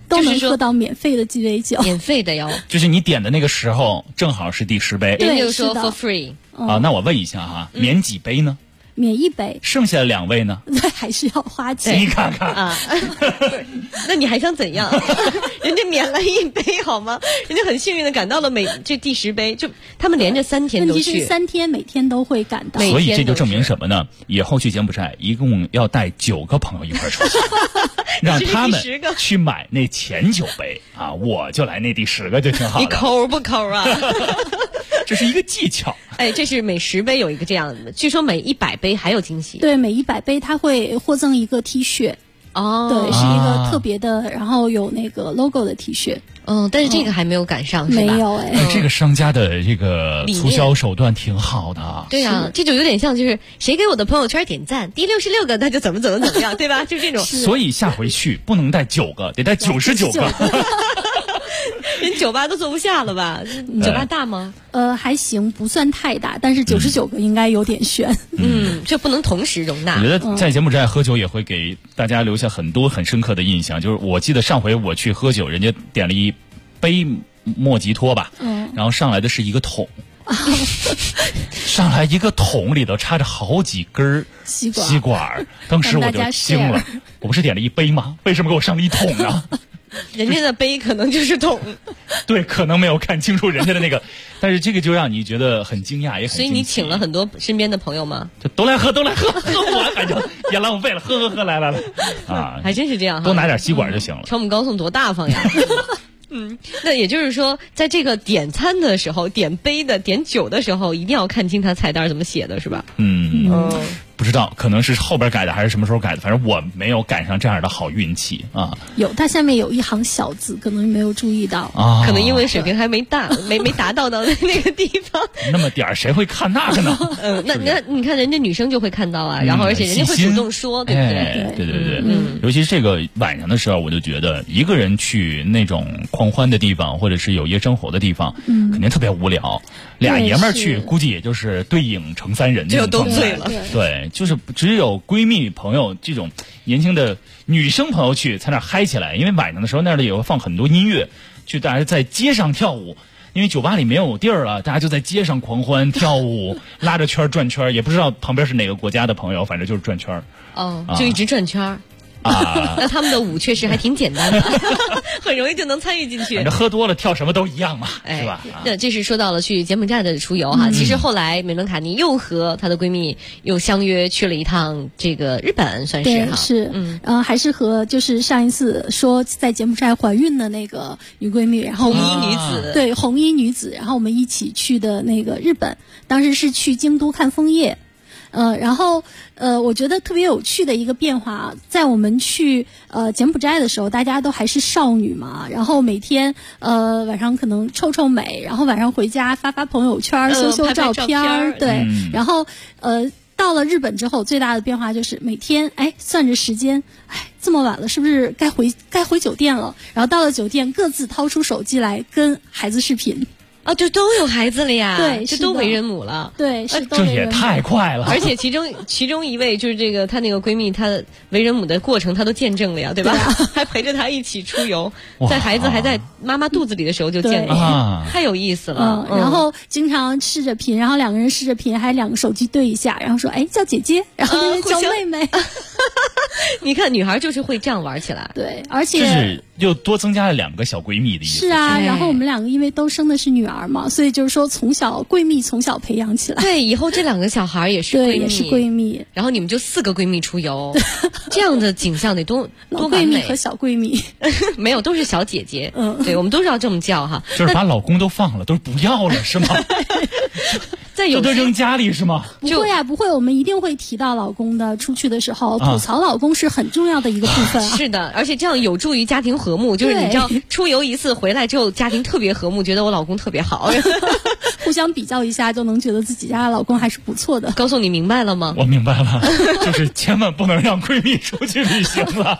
都能喝到免费的鸡尾酒， 免费的哟。 就是你点的那个时候正好是第10杯， 人家就说 for free 啊。那我问一下哈，免几杯呢？ 免1杯， 剩下的2位呢？ 那还是要花钱。 你看看啊，那你还想怎样？人家免了1杯好吗？人家很幸运的赶到了这第10杯，就他们连着3天都去。 问题是3天每天都会赶到， 所以这就证明什么呢？以后去柬埔寨一共要带9个朋友一块出去，让他们去买那前9杯啊，我就来那第10个就挺好的。 你抠不抠啊？ 这是一个技巧。 哎，这是每10杯有一个这样的，据说每100杯还有惊喜。 对，每100杯它会获赠一个 T 恤。 哦， 对，是一个特别的，然后有那个 logo 的 T 恤。 但是这个还没有赶上，是吧？ 没有哎。 这个商家的这个促销手段挺好的。 对啊，这就有点像就是谁给我的朋友圈点赞，第66个他就怎么样，对吧？就这种。 所以下回去不能带9个，得带99个。 人酒吧都坐不下了吧？酒吧大吗？ 还行，不算太大，但是99个应该有点悬。 这不能同时容纳。 我觉得在柬埔寨喝酒也会给大家留下很多很深刻的印象。就是我记得上回我去喝酒，人家点了1杯莫吉托吧，然后上来的是一个桶，上来一个桶里头插着好几根吸管，当时我就惊了。我不是点了1杯吗？为什么给我上了1桶呢？ 人家的杯可能就是桶， 对，可能没有看清楚人家的那个，但是这个就让你觉得很惊讶，也很惊喜。 所以你请了很多身边的朋友吗？ 就都来喝我反正也浪费了，喝来啊， 还真是这样哈， 多拿点吸管就行了。 瞅我们高颂多大方呀！那也就是说，在这个点餐的时候、点杯的、点酒的时候，一定要看清他菜单怎么写的，是吧？ 不知道，可能是后边改的还是什么时候改的，反正我没有赶上这样的好运气啊。 它下面有一行小字，可能没有注意到啊， 可能因为水平还没达到那个地方。 那么点儿谁会看那个呢？ 那你看人家女生就会看到啊，然后而且人家会主动说，对不对？对，尤其是这个晚上的时候，我就觉得一个人去那种狂欢的地方，或者是有夜生活的地方，肯定特别无聊。俩爷们儿去，估计也就是对影成3人那种状态， 就都醉了。 对，就是只有闺蜜朋友这种年轻的女生朋友去才能嗨起来，因为晚上的时候那里也会放很多音乐，去大家在街上跳舞，因为酒吧里没有地儿了，大家就在街上狂欢跳舞，拉着圈转圈，也不知道旁边是哪个国家的朋友，反正就是转圈。 就一直转圈。那他们的舞确实还挺简单的，很容易就能参与进去。 反正喝多了跳什么都一样嘛，是吧？ 那这是说到了去柬埔寨的出游哈。其实后来美伦卡尼又和她的闺蜜又相约去了一趟这个日本，算是哈。 是，还是和就是上一次说在柬埔寨怀孕的那个女闺蜜，然后红衣女子， 对，红衣女子，然后我们一起去的那个日本，当时是去京都看枫叶。然后我觉得特别有趣的一个变化，在我们去柬埔寨的时候，大家都还是少女嘛，然后每天晚上可能臭美，然后晚上回家发朋友圈，修照片，对，然后到了日本之后，最大的变化就是每天算着时间，这么晚了，是不是该回酒店了？然后到了酒店，各自掏出手机来跟孩子视频。 就都有孩子了呀， 对， 这都为人母了， 对， 这也太快了。 而且其中一位就是这个她那个闺蜜，她为人母的过程她都见证了呀，对吧？还陪着她一起出游，在孩子还在妈妈肚子里的时候就见了，太有意思了。 然后经常试着频，然后2个人试着频，还2个手机对一下，然后说叫姐姐，然后那边叫妹妹。 你看女孩就是会这样玩起来， 对，而且就是又多增加了2个小闺蜜的意思。 是啊，然后我们2个因为都生的是女儿嘛，所以就是说闺蜜从小培养起来。 对，以后这2个小孩也是闺蜜， 对，也是闺蜜。 然后你们就4个闺蜜出游，这样的景象得多闺蜜和小闺蜜， 没有，都是小姐姐。对，我们都是要这么叫哈。 就是把老公都放了，都不要了是吗？这都扔家里是吗？ 不会啊，不会，我们一定会提到老公的。出去的时候吐槽老公是很重要的一个部分啊。 是的，而且这样有助于家庭和睦。就是你知道，出游一次回来之后，家庭特别和睦，觉得我老公特别好， 互相比较一下，就能觉得自己家的老公还是不错的。 高颂，你明白了吗？ 我明白了，就是千万不能让闺蜜出去旅行了。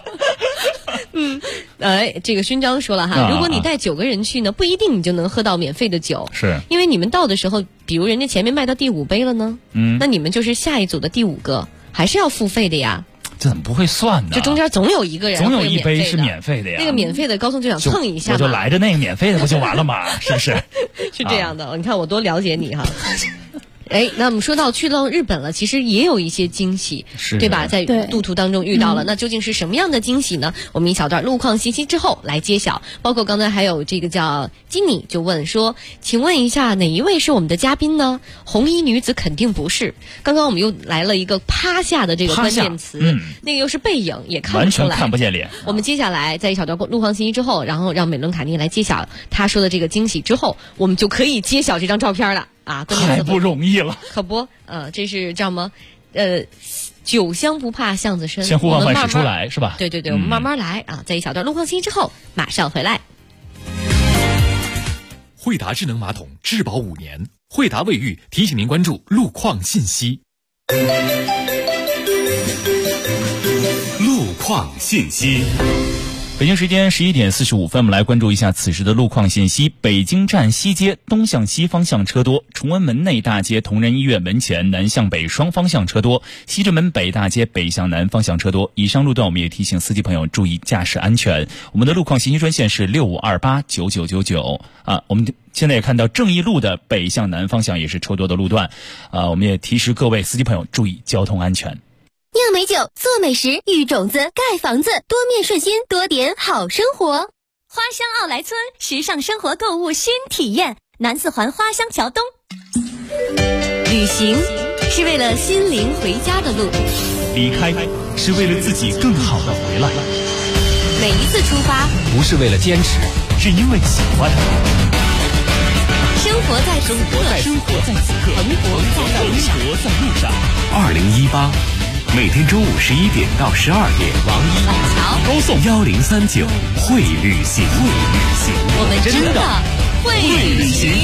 这个勋章说了哈，如果你带9个人去呢，不一定你就能喝到免费的酒， 是因为你们到的时候，比如人家前面卖到第5杯了呢，那你们就是下一组的第5个，还是要付费的呀。 这怎么不会算呢？ 这中间总有一个人， 总有一杯是免费的呀。 那个免费的高颂就想蹭一下， 我就来着那个免费的不就完了吗？是不是？ 是这样的，你看我多了解你哈。哎，那我们说到去到日本了，其实也有一些惊喜，对吧？在路途当中遇到了，那究竟是什么样的惊喜呢？我们一小段路况信息之后来揭晓。包括刚才还有这个叫金妮就问说，请问一下哪一位是我们的嘉宾呢？红衣女子肯定不是。刚刚我们又来了一个趴下的这个关键词，那个又是背影，也看不出来， 完全看不见脸。 我们接下来在一小段路况信息之后，然后让美伦卡尼来揭晓他说的这个惊喜之后，我们就可以揭晓这张照片了。啊， 太不容易了， 可不，这是叫什么？酒香不怕巷子深， 先呼唤唤始出来是吧？ 对对对，我们慢慢来啊，在一小段路况信息之后，马上回来。 惠达智能马桶质保5年，惠达卫浴提醒您关注路况信息。路况信息。 北京时间11点45分，我们来关注一下此时的路况信息。北京站西街东向西方向车多，崇文门内大街同仁医院门前南向北双方向车多，西直门北大街北向南方向车多。以上路段我们也提醒司机朋友注意驾驶安全。我们的路况信息专线是65289999啊。我们现在也看到正义路的北向南方向也是车多的路段啊，我们也提示各位司机朋友注意交通安全。 酿美酒，做美食，育种子，盖房子，多面顺心，多点好生活。花乡奥莱村，时尚生活购物新体验，南四环花乡桥东。旅行是为了心灵回家的路， 离开是为了自己更好的回来。 每一次出发不是为了坚持，是因为喜欢。 生活在此刻， 蓬勃在路上。 2018每天中午11点到12点， 王一、晚桥、 高颂1039会旅行， 我们真的会旅行。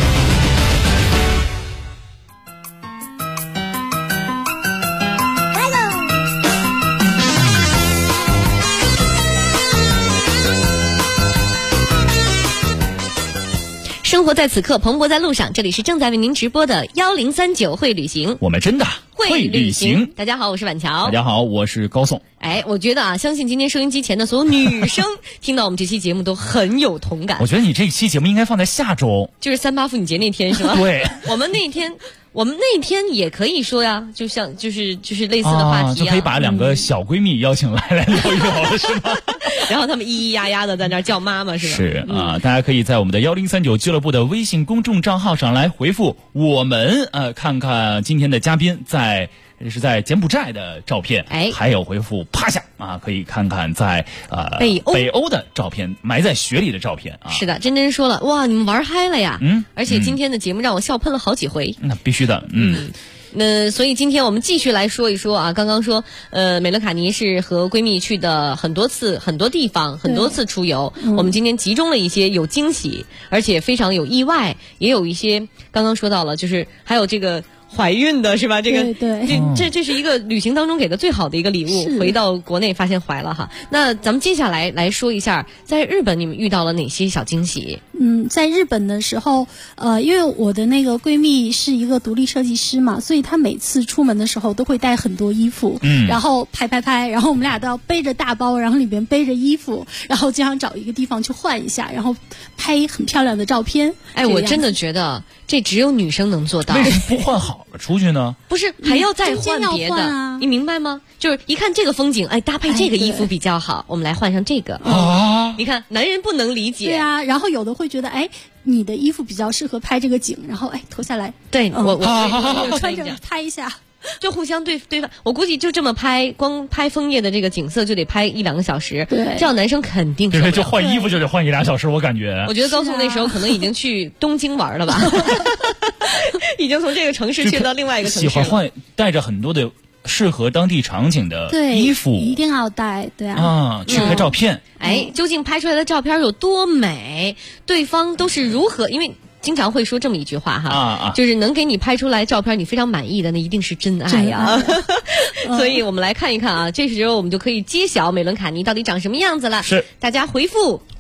生活在此刻，蓬勃在路上。这里是正在为您直播的1039会旅行， 我们真的会旅行。 大家好，我是晚桥。 大家好，我是高颂。 哎，我觉得啊，相信今天收音机前的所有女生听到我们这期节目都很有同感。 我觉得你这期节目应该放在下周， 就是38妇女节那天是吧？ 对， 我们那天也可以说呀，就是类似的话题就可以把2个小闺蜜邀请来聊一聊，是吧？ 然后他们咿咿呀呀的在那儿叫妈妈，是吧？ 是啊，大家可以在我们的1039俱乐部的微信公众账号上来回复我们，看看今天的嘉宾是在柬埔寨的照片，还有回复趴下啊，可以看看在北欧的照片，埋在雪里的照片啊。 是的，真真说了，哇，你们玩嗨了呀！而且今天的节目让我笑喷了好几回。 那必须的， 那所以今天我们继续来说一说啊，刚刚说美乐卡尼是和闺蜜去的很多次很多地方很多次出游，我们今天集中了一些有惊喜而且非常有意外，也有一些刚刚说到了，就是还有这个怀孕的是吧？这个这是一个旅行当中给的最好的一个礼物，回到国内发现怀了哈。那咱们接下来说一下，在日本你们遇到了哪些小惊喜？ 在日本的时候，因为我的那个闺蜜是一个独立设计师嘛，所以她每次出门的时候都会带很多衣服，然后拍，然后我们俩都要背着大包，然后里边背着衣服，然后经常找一个地方去换一下，然后拍很漂亮的照片。 哎，我真的觉得这只有女生能做到。 为什么不换好了出去呢？ 不是还要再换别的，你明白吗？就是一看这个风景，搭配这个衣服比较好，我们来换上这个。你看男人不能理解。 对啊，然后有的会觉得你的衣服比较适合拍这个景，然后脱下来。 对，我穿着拍一下。 就互相对方，我估计就这么拍，光拍枫叶的这个景色就得拍1-2个小时。对，这样男生肯定受不了。 就换衣服就得换1-2小时，我感觉。 我觉得高颂那时候可能已经去东京玩了吧，已经从这个城市去到另外一个城市了。 喜欢换，带着很多的适合当地场景的衣服， 一定要带，对啊， 去拍照片。 究竟拍出来的照片有多美？对方都是如何？因为经常会说这么一句话哈，就是能给你拍出来照片你非常满意的，那一定是真爱呀。所以我们来看一看啊，这时候我们就可以揭晓美伦卡尼到底长什么样子了。 是， 大家回复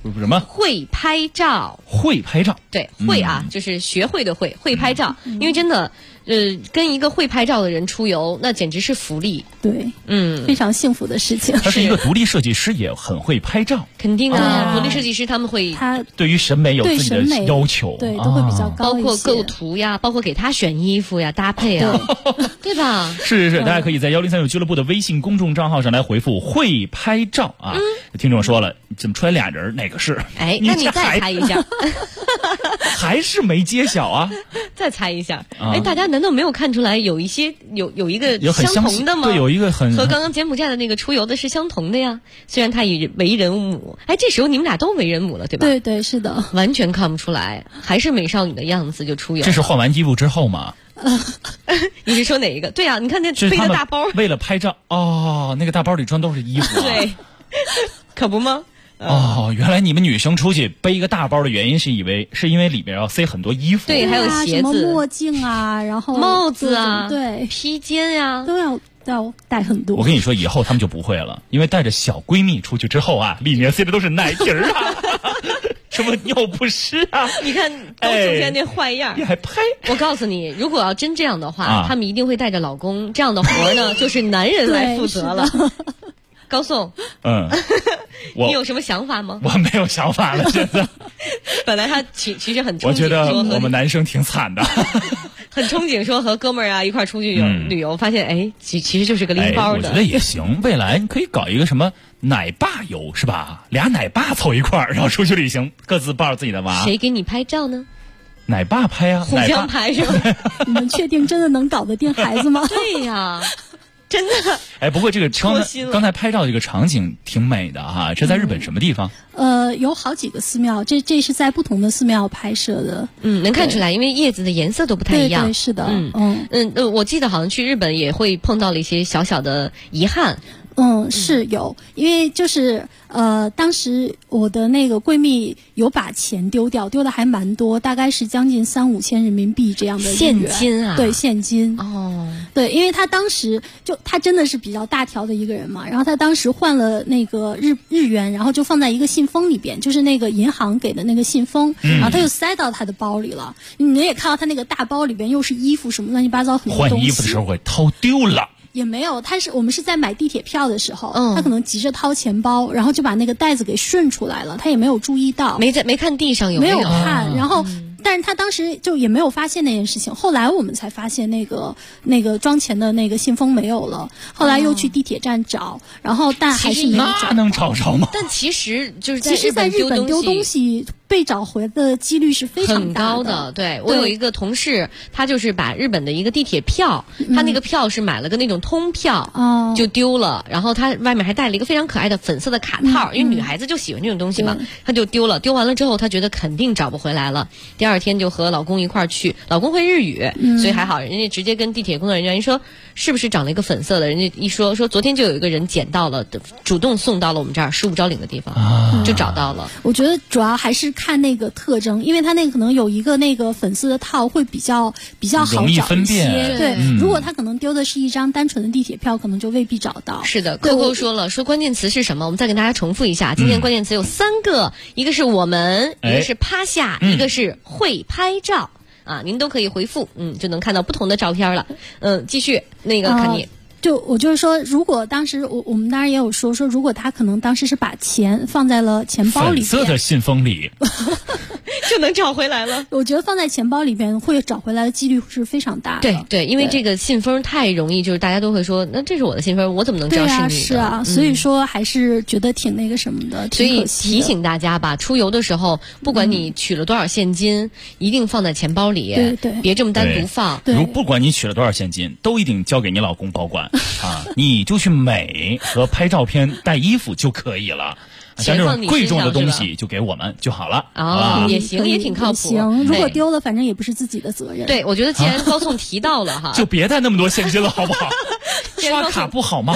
什么？ 会拍照。 会拍照。 对，会啊，就是学会的会，会拍照。因为真的，跟一个会拍照的人出游，那简直是福利。 对，非常幸福的事情。 他是一个独立设计师，也很会拍照。 肯定啊，独立设计师他们会， 他对于审美有自己的要求， 对，都会比较高包括构图呀，包括给他选衣服呀、搭配啊，对吧？ 是，大家可以在103俱乐部的微信公众账号上来回复"会拍照"啊。听众说了，怎么出来俩人？哪个是？ 哎，那你再猜一下， 还是没揭晓啊？ 再猜一下，哎，大家难道没有看出来有一些有一个相同的吗？ 对，有一个和刚刚柬埔寨的那个出游的是相同的呀。虽然他以为人母，哎，这时候你们俩都为人母了，对吧？ 对对，是的， 完全看不出来，还是美少女的样子就出游。 这是换完衣服之后吗？ 你是说哪一个？对啊，你看那背的大包， 为了拍照哦，那个大包里装都是衣服、啊。 对，可不吗？ 哦，原来你们女生出去背一个大包的原因是因为里面要塞很多衣服， 对，还有鞋子、 什么墨镜啊，然后帽子啊， 对， 披肩呀， 都要带很多。 我跟你说，以后他们就不会了，因为带着小闺蜜出去之后啊，里面塞的都是奶瓶啊，什么尿不湿啊， 你看都出现那坏样， 你还拍？ 我告诉你，如果要真这样的话，他们一定会带着老公，这样的活呢，就是男人来负责了。高颂，你有什么想法吗？ 我没有想法了，真的。 本来他其实很憧憬， 我觉得我们男生挺惨的， 很憧憬说和哥们儿啊一块出去旅游，发现哎，其实就是个拎包的。 我觉得也行，未来你可以搞一个什么奶爸游是吧？俩奶爸凑一块儿，然后出去旅行，各自抱着自己的娃。 谁给你拍照呢？ 奶爸拍啊， 互相拍是吧？ 你们确定真的能搞得定孩子吗？ 对呀。真的， 哎，不过这个刚才拍照这个场景挺美的哈，这在日本什么地方？ 有好几个寺庙，这是在不同的寺庙拍摄的。 能看出来，因为叶子的颜色都不太一样。 对，是的。 我记得好像去日本也会碰到了一些小小的遗憾。 是有，因为就是当时我的那个闺蜜有把钱丢掉，丢的还蛮多，大概是将近3-5千人民币这样的现金啊。 对，现金。 哦。 对，因为她当时她真的是比较大条的一个人嘛，然后她当时换了那个日元，然后就放在一个信封里边，就是那个银行给的那个信封，然后她就塞到她的包里了。你们也看到她那个大包里边又是衣服什么乱七八糟很多东西。 换衣服的时候会掏丢了。 也没有，我们是在买地铁票的时候，他可能急着掏钱包，然后就把那个袋子给顺出来了，他也没有注意到， 没看地上有没有看，然后。但是他当时就也没有发现那件事情，后来我们才发现那个装钱的那个信封没有了，后来又去地铁站找，然后但还是没有找。 那能找着吗？ 但其实就是在日本丢东西被找回的几率是非常大很高的。对，我有一个同事，他就是把日本的一个地铁票，他那个票是买了个那种通票，就丢了，然后他外面还带了一个非常可爱的粉色的卡套，因为女孩子就喜欢这种东西嘛，他就丢了，丢完了之后他觉得肯定找不回来了，第二天就和老公一块儿去，老公会日语，所以还好，人家直接跟地铁工作人员说是不是长了一个粉色的，人家一说昨天就有一个人捡到了，主动送到了我们这儿15招领的地方，就找到了。 我觉得主要还是看那个特征，因为他那个可能有一个那个粉色的套会比较好找一些。对，如果他可能丢的是一张单纯的地铁票，可能就未必找到。 是的，Coco说了，说关键词是什么？我们再跟大家重复一下，今天关键词有3个，一个是我们，一个是趴下，一个是会拍照啊，您都可以回复，就能看到不同的照片了。继续那个看你。 我就是说，如果当时我们当然也有说，如果他可能当时是把钱放在了钱包里， 粉色的信封里， 就能找回来了。 我觉得放在钱包里边会找回来的几率是非常大的。 对，因为这个信封太容易，就是大家都会说，那这是我的信封，我怎么能知道是你的？ 是啊，所以说还是觉得挺那个什么的。 所以提醒大家吧，出游的时候，不管你取了多少现金，一定放在钱包里， 对， 别这么单独放。 不管你取了多少现金，都一定交给你老公保管。啊，你就去美和拍照片、带衣服就可以了。像这种贵重的东西就给我们就好了。 也行，也挺靠谱。 行，如果丢了，反正也不是自己的责任。 对，我觉得既然高颂提到了哈， 就别带那么多现金了，好不好？刷卡不好吗？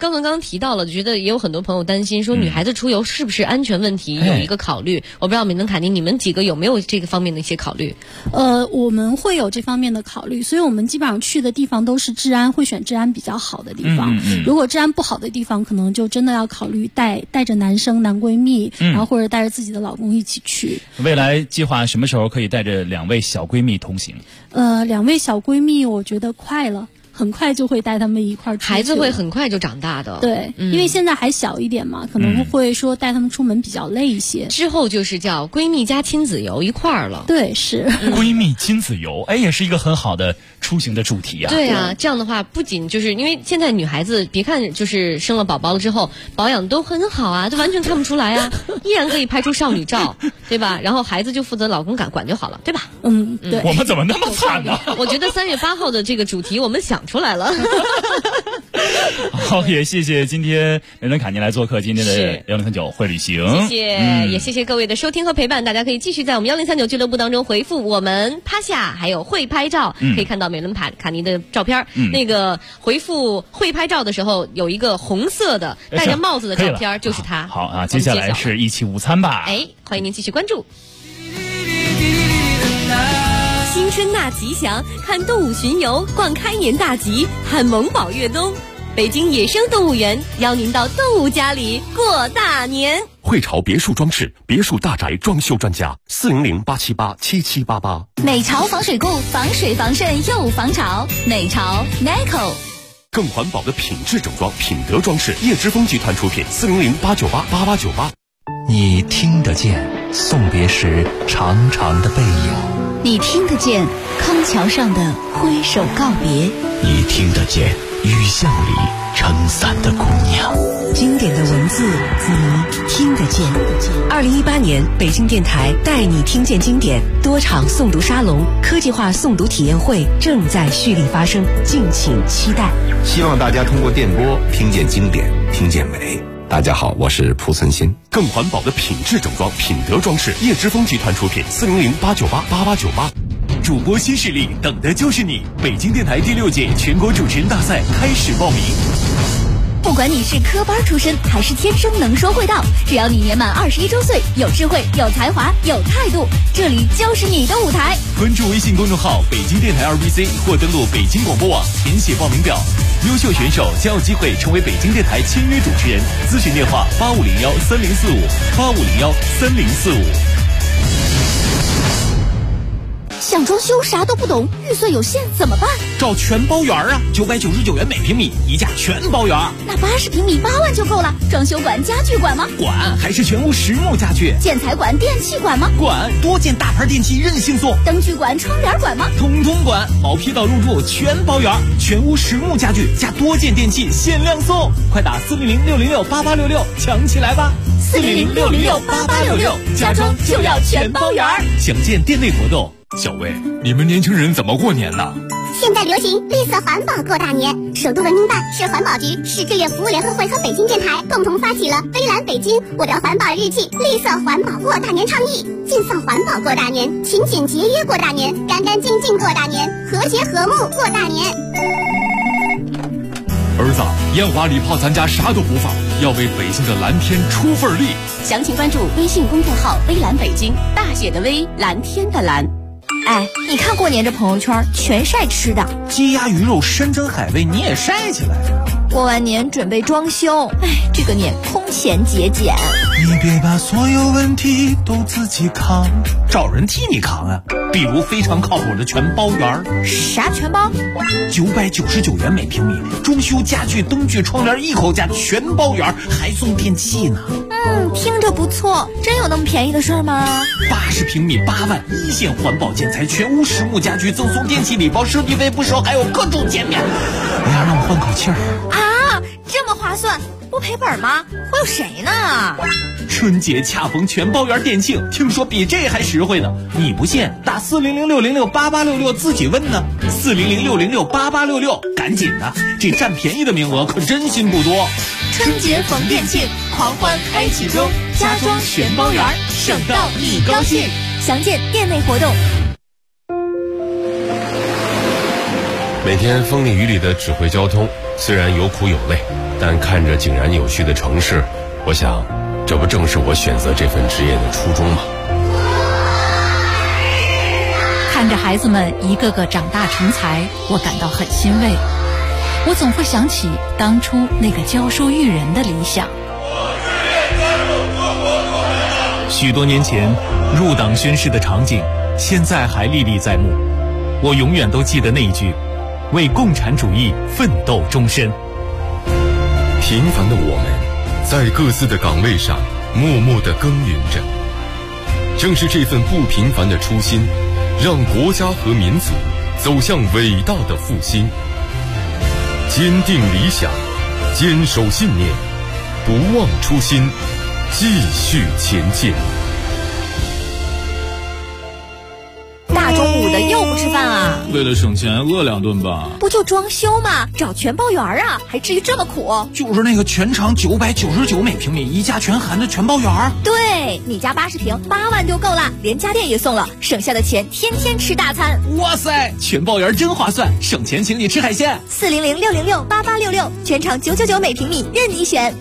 刚刚提到了，觉得也有很多朋友担心说女孩子出游是不是安全问题有一个考虑。我不知道美能卡尼你们几个有没有这个方面的一些考虑？ 我们会有这方面的考虑，所以我们基本上去的地方都是会选治安比较好的地方。如果治安不好的地方，可能就真的要考虑带着男闺蜜，然后或者带着自己的老公一起去。 未来计划什么时候可以带着2位小闺蜜同行 ？2位小闺蜜，我觉得快了。很快就会带他们一块儿出去， 孩子会很快就长大的。 对，因为现在还小一点嘛，可能会说带他们出门比较累一些。 之后就是叫闺蜜加亲子游一块儿了。 对，是闺蜜亲子游，也是一个很好的出行的主题啊。 对啊，这样的话不仅就是因为现在女孩子，别看就是生了宝宝了之后保养都很好啊，都完全看不出来啊，依然可以拍出少女照，对吧？然后孩子就负责老公管就好了，对吧？ 对。 我们怎么那么惨呢？ 我觉得3月8号的这个主题我们想出来了。 好，也谢谢今天美能卡尼来做客今天的1039会旅行， 谢谢，也谢谢各位的收听和陪伴。大家可以继续在我们1039俱乐部当中回复我们趴下，还有会拍照，可以看到美能卡尼的照片。那个回复会拍照的时候，有一个红色的戴着帽子的照片，就是他。 好啊，接下来是一起午餐吧。 欢迎您继续关注。 新春纳吉祥，看动物巡游，逛开年大吉，看萌宝越冬。北京野生动物园邀您到动物家里过大年。 汇潮别墅装饰，别墅大宅装修专家，400-878-7788。 美潮防水固，防水防渗又防潮。美潮 Nico。 更环保的品质整装，品德装饰，叶之峰集团出品，400-898-8898。 你听得见送别时长长的背影， 你听得见康桥上的挥手告别， 你听得见雨巷里撑伞的姑娘。 经典的文字，你听得见。2018年北京电台带你听见经典多场诵读沙龙、科技化诵读体验会正在蓄力发生，敬请期待。 希望大家通过电波听见经典，听见美。大家好，我是蒲存昕。 更环保的品质整装，品德装饰，叶之峰集团出品，400-898-8898。主播新势力，等的就是你！北京电台第6届全国主持人大赛开始报名。 不管你是科班出身还是天生能说会道，只要你年满21周岁，有智慧、有才华、有态度，这里就是你的舞台。 关注微信公众号北京电台2BC 或登录北京广播网填写报名表，优秀选手将有机会成为北京电台签约主持人。咨询电话8501-3045，8501-3045。 想装修啥都不懂，预算有限怎么办？ 找全包园啊，999元每平米，一价全包园。 那80平米8万就够了。装修管、家具管吗？ 管，还是全屋实木家具。 建材管、电器管吗？ 管，多件大牌电器任性送。 灯具管、窗帘管吗？ 通通管，毛坯到入住全包园，全屋实木家具加多件电器限量送。快打400-606-8866抢起来吧 ！400-606-8866，家装就要全包园。 详见店内活动。 小薇，你们年轻人怎么过年呢？ 现在流行绿色环保过大年，首都文明办、市环保局、市志愿服务联合会和北京电台共同发起了“微蓝北京，我的环保日记”绿色环保过大年倡议，尽放环保过大年，勤俭节约过大年，干干净净过大年，和谐和睦过大年。 儿子，烟花礼炮咱家啥都不放，要为北京的蓝天出份力。 详情关注微信公众号“微蓝北京”，大写的微，蓝天的蓝。哎，你看过年这朋友圈全晒吃的， 鸡鸭鱼肉、山珍海味，你也晒起来。 过完年准备装修，哎，这个年空前节俭。 你别把所有问题都自己扛，找人替你扛啊！比如非常靠谱的全包园。 啥全包 ？999元每平米，装修家具、灯具、窗帘一口价，全包园，还送电器呢。 听着不错，真有那么便宜的事儿吗 ？80平米8万，一线环保建材，全屋实木家具，赠送电器礼包，设计费不收，还有各种减免。哎呀，让我换口气儿啊！这么划算，不赔本吗？忽悠谁呢？ 春节恰逢全包园店庆，听说比这还实惠呢。你不信？打400-606-8866自己问呢。400-606-8866，赶紧的，这占便宜的名额可真心不多。 春节逢店庆，狂欢开启中，家装全包园，省到你高兴。详见店内活动。 每每天风里雨里的指挥交通，虽然有苦有累，但看着井然有序的城市，我想，这不正是我选择这份职业的初衷吗？ 看着孩子们一个个长大成才，我感到很欣慰。我总会想起当初那个教书育人的理想。 许多年前入党宣誓的场景，现在还历历在目。我永远都记得那一句：为共产主义奋斗终身。 平凡的我们，在各自的岗位上默默地耕耘着。正是这份不平凡的初心，让国家和民族走向伟大的复兴。坚定理想，坚守信念，不忘初心，继续前进。 大中午的又不吃饭啊？ 为了省钱，饿2顿吧。 不就装修吗？找全包园啊，还至于这么苦？ 就是那个全长999每平米，一家全含的全包园。 对，你家80平8万就够了，连家电也送了，省下的钱天天吃大餐。 哇塞，全包园真划算，省钱请你吃海鲜。 400-606-8866，全长999每平米，任你选。